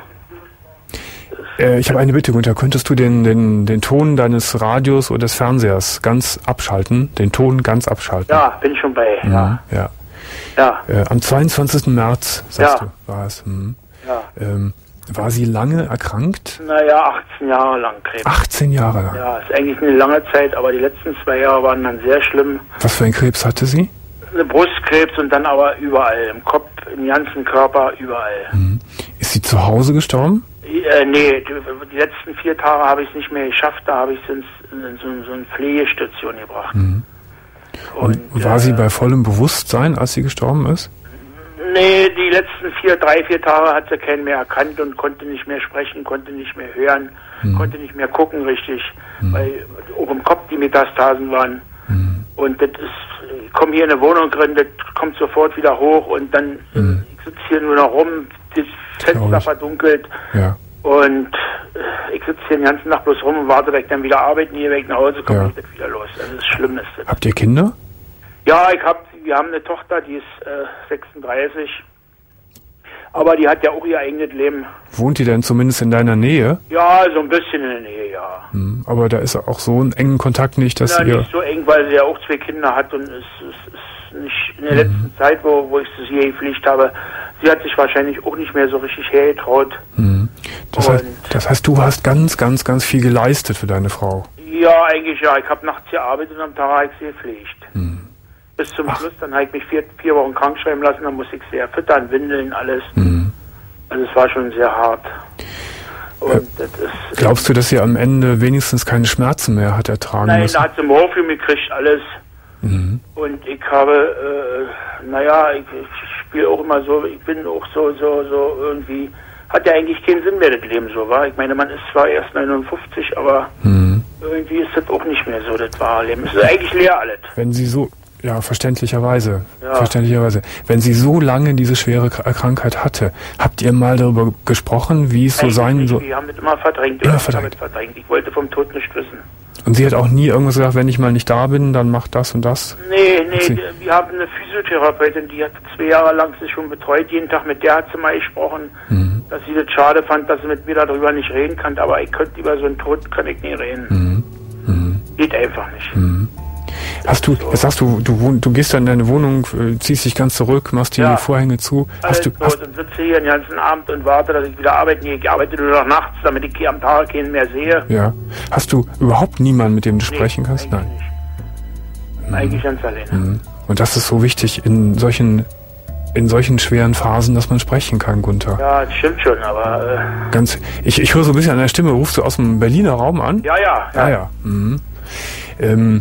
Äh, ich habe eine Bitte, Gunther. Könntest du den, den, den Ton deines Radios oder des Fernsehers ganz abschalten? Den Ton ganz abschalten? Ja, bin schon bei, mhm, ja. Ja. Ja. Äh, am zweiundzwanzigsten März, sagst ja. du, war es. Hm. Ja. Ähm, war sie lange erkrankt? Naja, achtzehn Jahre lang Krebs. achtzehn Jahre lang? Ja, ist eigentlich eine lange Zeit, aber die letzten zwei Jahre waren dann sehr schlimm. Was für ein Krebs hatte sie? Eine Brustkrebs und dann aber überall, im Kopf, im ganzen Körper, überall. Mhm. Ist sie zu Hause gestorben? Äh, nee, die, die letzten vier Tage habe ich es nicht mehr geschafft, da habe ich es in, in so, so eine Pflegestation gebracht. Mhm. Und, und war äh, sie bei vollem Bewusstsein, als sie gestorben ist? Nee, die letzten vier, drei, vier Tage hat sie keinen mehr erkannt und konnte nicht mehr sprechen, konnte nicht mehr hören, mhm. konnte nicht mehr gucken richtig, mhm. weil auch im Kopf die Metastasen waren. Mhm. Und das ist, ich komme hier in eine Wohnung drin, das kommt sofort wieder hoch und dann, mhm. ich sitze hier nur noch rum, das Fenster verdunkelt. Ja. Und ich sitze hier den ganzen Tag bloß rum und warte, dass ich dann wieder arbeiten, hier weg nach Hause komme, ja. geht das wieder los. Das ist schlimm. Ist das. Habt ihr Kinder? Ja, ich hab, wir haben eine Tochter, die ist äh, sechsunddreißig. Aber die hat ja auch ihr eigenes Leben. Wohnt die denn zumindest in deiner Nähe? Ja, so ein bisschen in der Nähe, ja. Hm, aber da ist auch so ein engen Kontakt nicht, dass Na, ihr... nicht so eng, weil sie ja auch zwei Kinder hat und es ist nicht in der mhm. letzten Zeit, wo, wo ich sie hier gepflegt habe, sie hat sich wahrscheinlich auch nicht mehr so richtig hergetraut. Mhm. Das, heißt, das heißt, du hast ganz, ganz, ganz viel geleistet für deine Frau. Ja, eigentlich ja. Ich habe nachts gearbeitet und am Tag habe ich sie gepflegt. Mhm. Bis zum Ach. Schluss, dann habe ich mich vier, vier Wochen krank schreiben lassen, dann musste ich sie ja füttern, windeln, alles. Mhm. Also es war schon sehr hart. Und äh, das ist, glaubst du, dass sie am Ende wenigstens keine Schmerzen mehr hat ertragen nein, müssen? Nein, da hat sie Morphium gekriegt, alles. Mhm. Und ich habe, äh, naja, ich, ich spiele auch immer so, ich bin auch so, so, so irgendwie, hat ja eigentlich keinen Sinn mehr, das Leben so, war. Ich meine, man ist zwar erst neunundfünfzig, aber mhm. irgendwie ist das auch nicht mehr so, das wahre Leben. Es ist eigentlich leer alles. Wenn sie so, ja, verständlicherweise, ja. verständlicherweise, wenn sie so lange diese schwere Krankheit hatte, habt ihr mal darüber gesprochen, wie es so sein soll? Wir haben das immer verdrängt, immer verdrängt. verdrängt. Ich wollte vom Tod nicht wissen. Und sie hat auch nie irgendwas gesagt, wenn ich mal nicht da bin, dann mach das und das? Nee, nee, sie wir haben eine Physiotherapeutin, die hat zwei Jahre lang sich schon betreut, jeden Tag mit der hat sie mal gesprochen, mhm. dass sie das schade fand, dass sie mit mir darüber nicht reden kann, aber ich könnte über so einen Tod, kann ich nicht reden. Mhm. Mhm. Geht einfach nicht. Mhm. Hast du, so. Jetzt sagst du, du, du gehst dann in deine Wohnung, ziehst dich ganz zurück, machst die ja. Vorhänge zu. Alles hast du, hast und sitze hier den ganzen Abend und warte, dass ich wieder arbeiten gehe. Ich arbeite nur noch nachts, damit ich hier am Tag keinen mehr sehe. Ja. Hast du überhaupt niemanden, mit dem du nee, sprechen kannst? Nein. Nicht. Mhm. Eigentlich ganz alleine. Mhm. Und das ist so wichtig in solchen, in solchen schweren Phasen, dass man sprechen kann, Gunther. Ja, das stimmt schon, aber... Äh ganz, ich, ich höre so ein bisschen an der Stimme, rufst du aus dem Berliner Raum an? Ja, ja. Ja, ja. ja. Mhm. Ähm,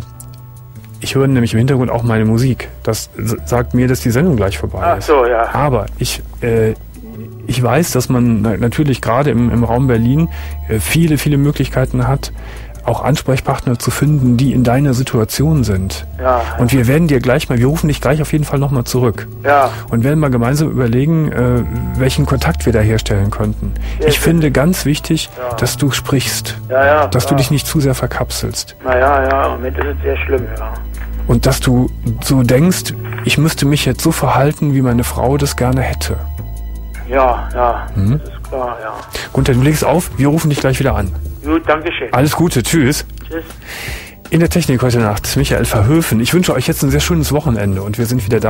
Ich höre nämlich im Hintergrund auch meine Musik. Das sagt mir, dass die Sendung gleich vorbei Ach ist. so, ja. Aber ich, äh, ich weiß, dass man na- natürlich gerade im, im Raum Berlin äh, viele, viele Möglichkeiten hat, auch Ansprechpartner zu finden, die in deiner Situation sind. Ja. Und wir werden dir gleich mal, wir rufen dich gleich auf jeden Fall nochmal zurück. Ja. Und werden mal gemeinsam überlegen, äh, welchen Kontakt wir da herstellen könnten. Sehr ich gut. finde ganz wichtig, Ja. dass du sprichst. Ja, ja, dass ja. du dich nicht zu sehr verkapselst. Naja, ja, im Moment ist es sehr schlimm, ja. Und dass du so denkst, ich müsste mich jetzt so verhalten, wie meine Frau das gerne hätte. Ja, ja, Mhm. das ist klar, ja. Gunther, du legst auf, wir rufen dich gleich wieder an. Gut, danke schön. Alles Gute, tschüss. Tschüss. In der Technik heute Nacht Michael Verhöfen. Ich wünsche euch jetzt ein sehr schönes Wochenende und wir sind wieder da.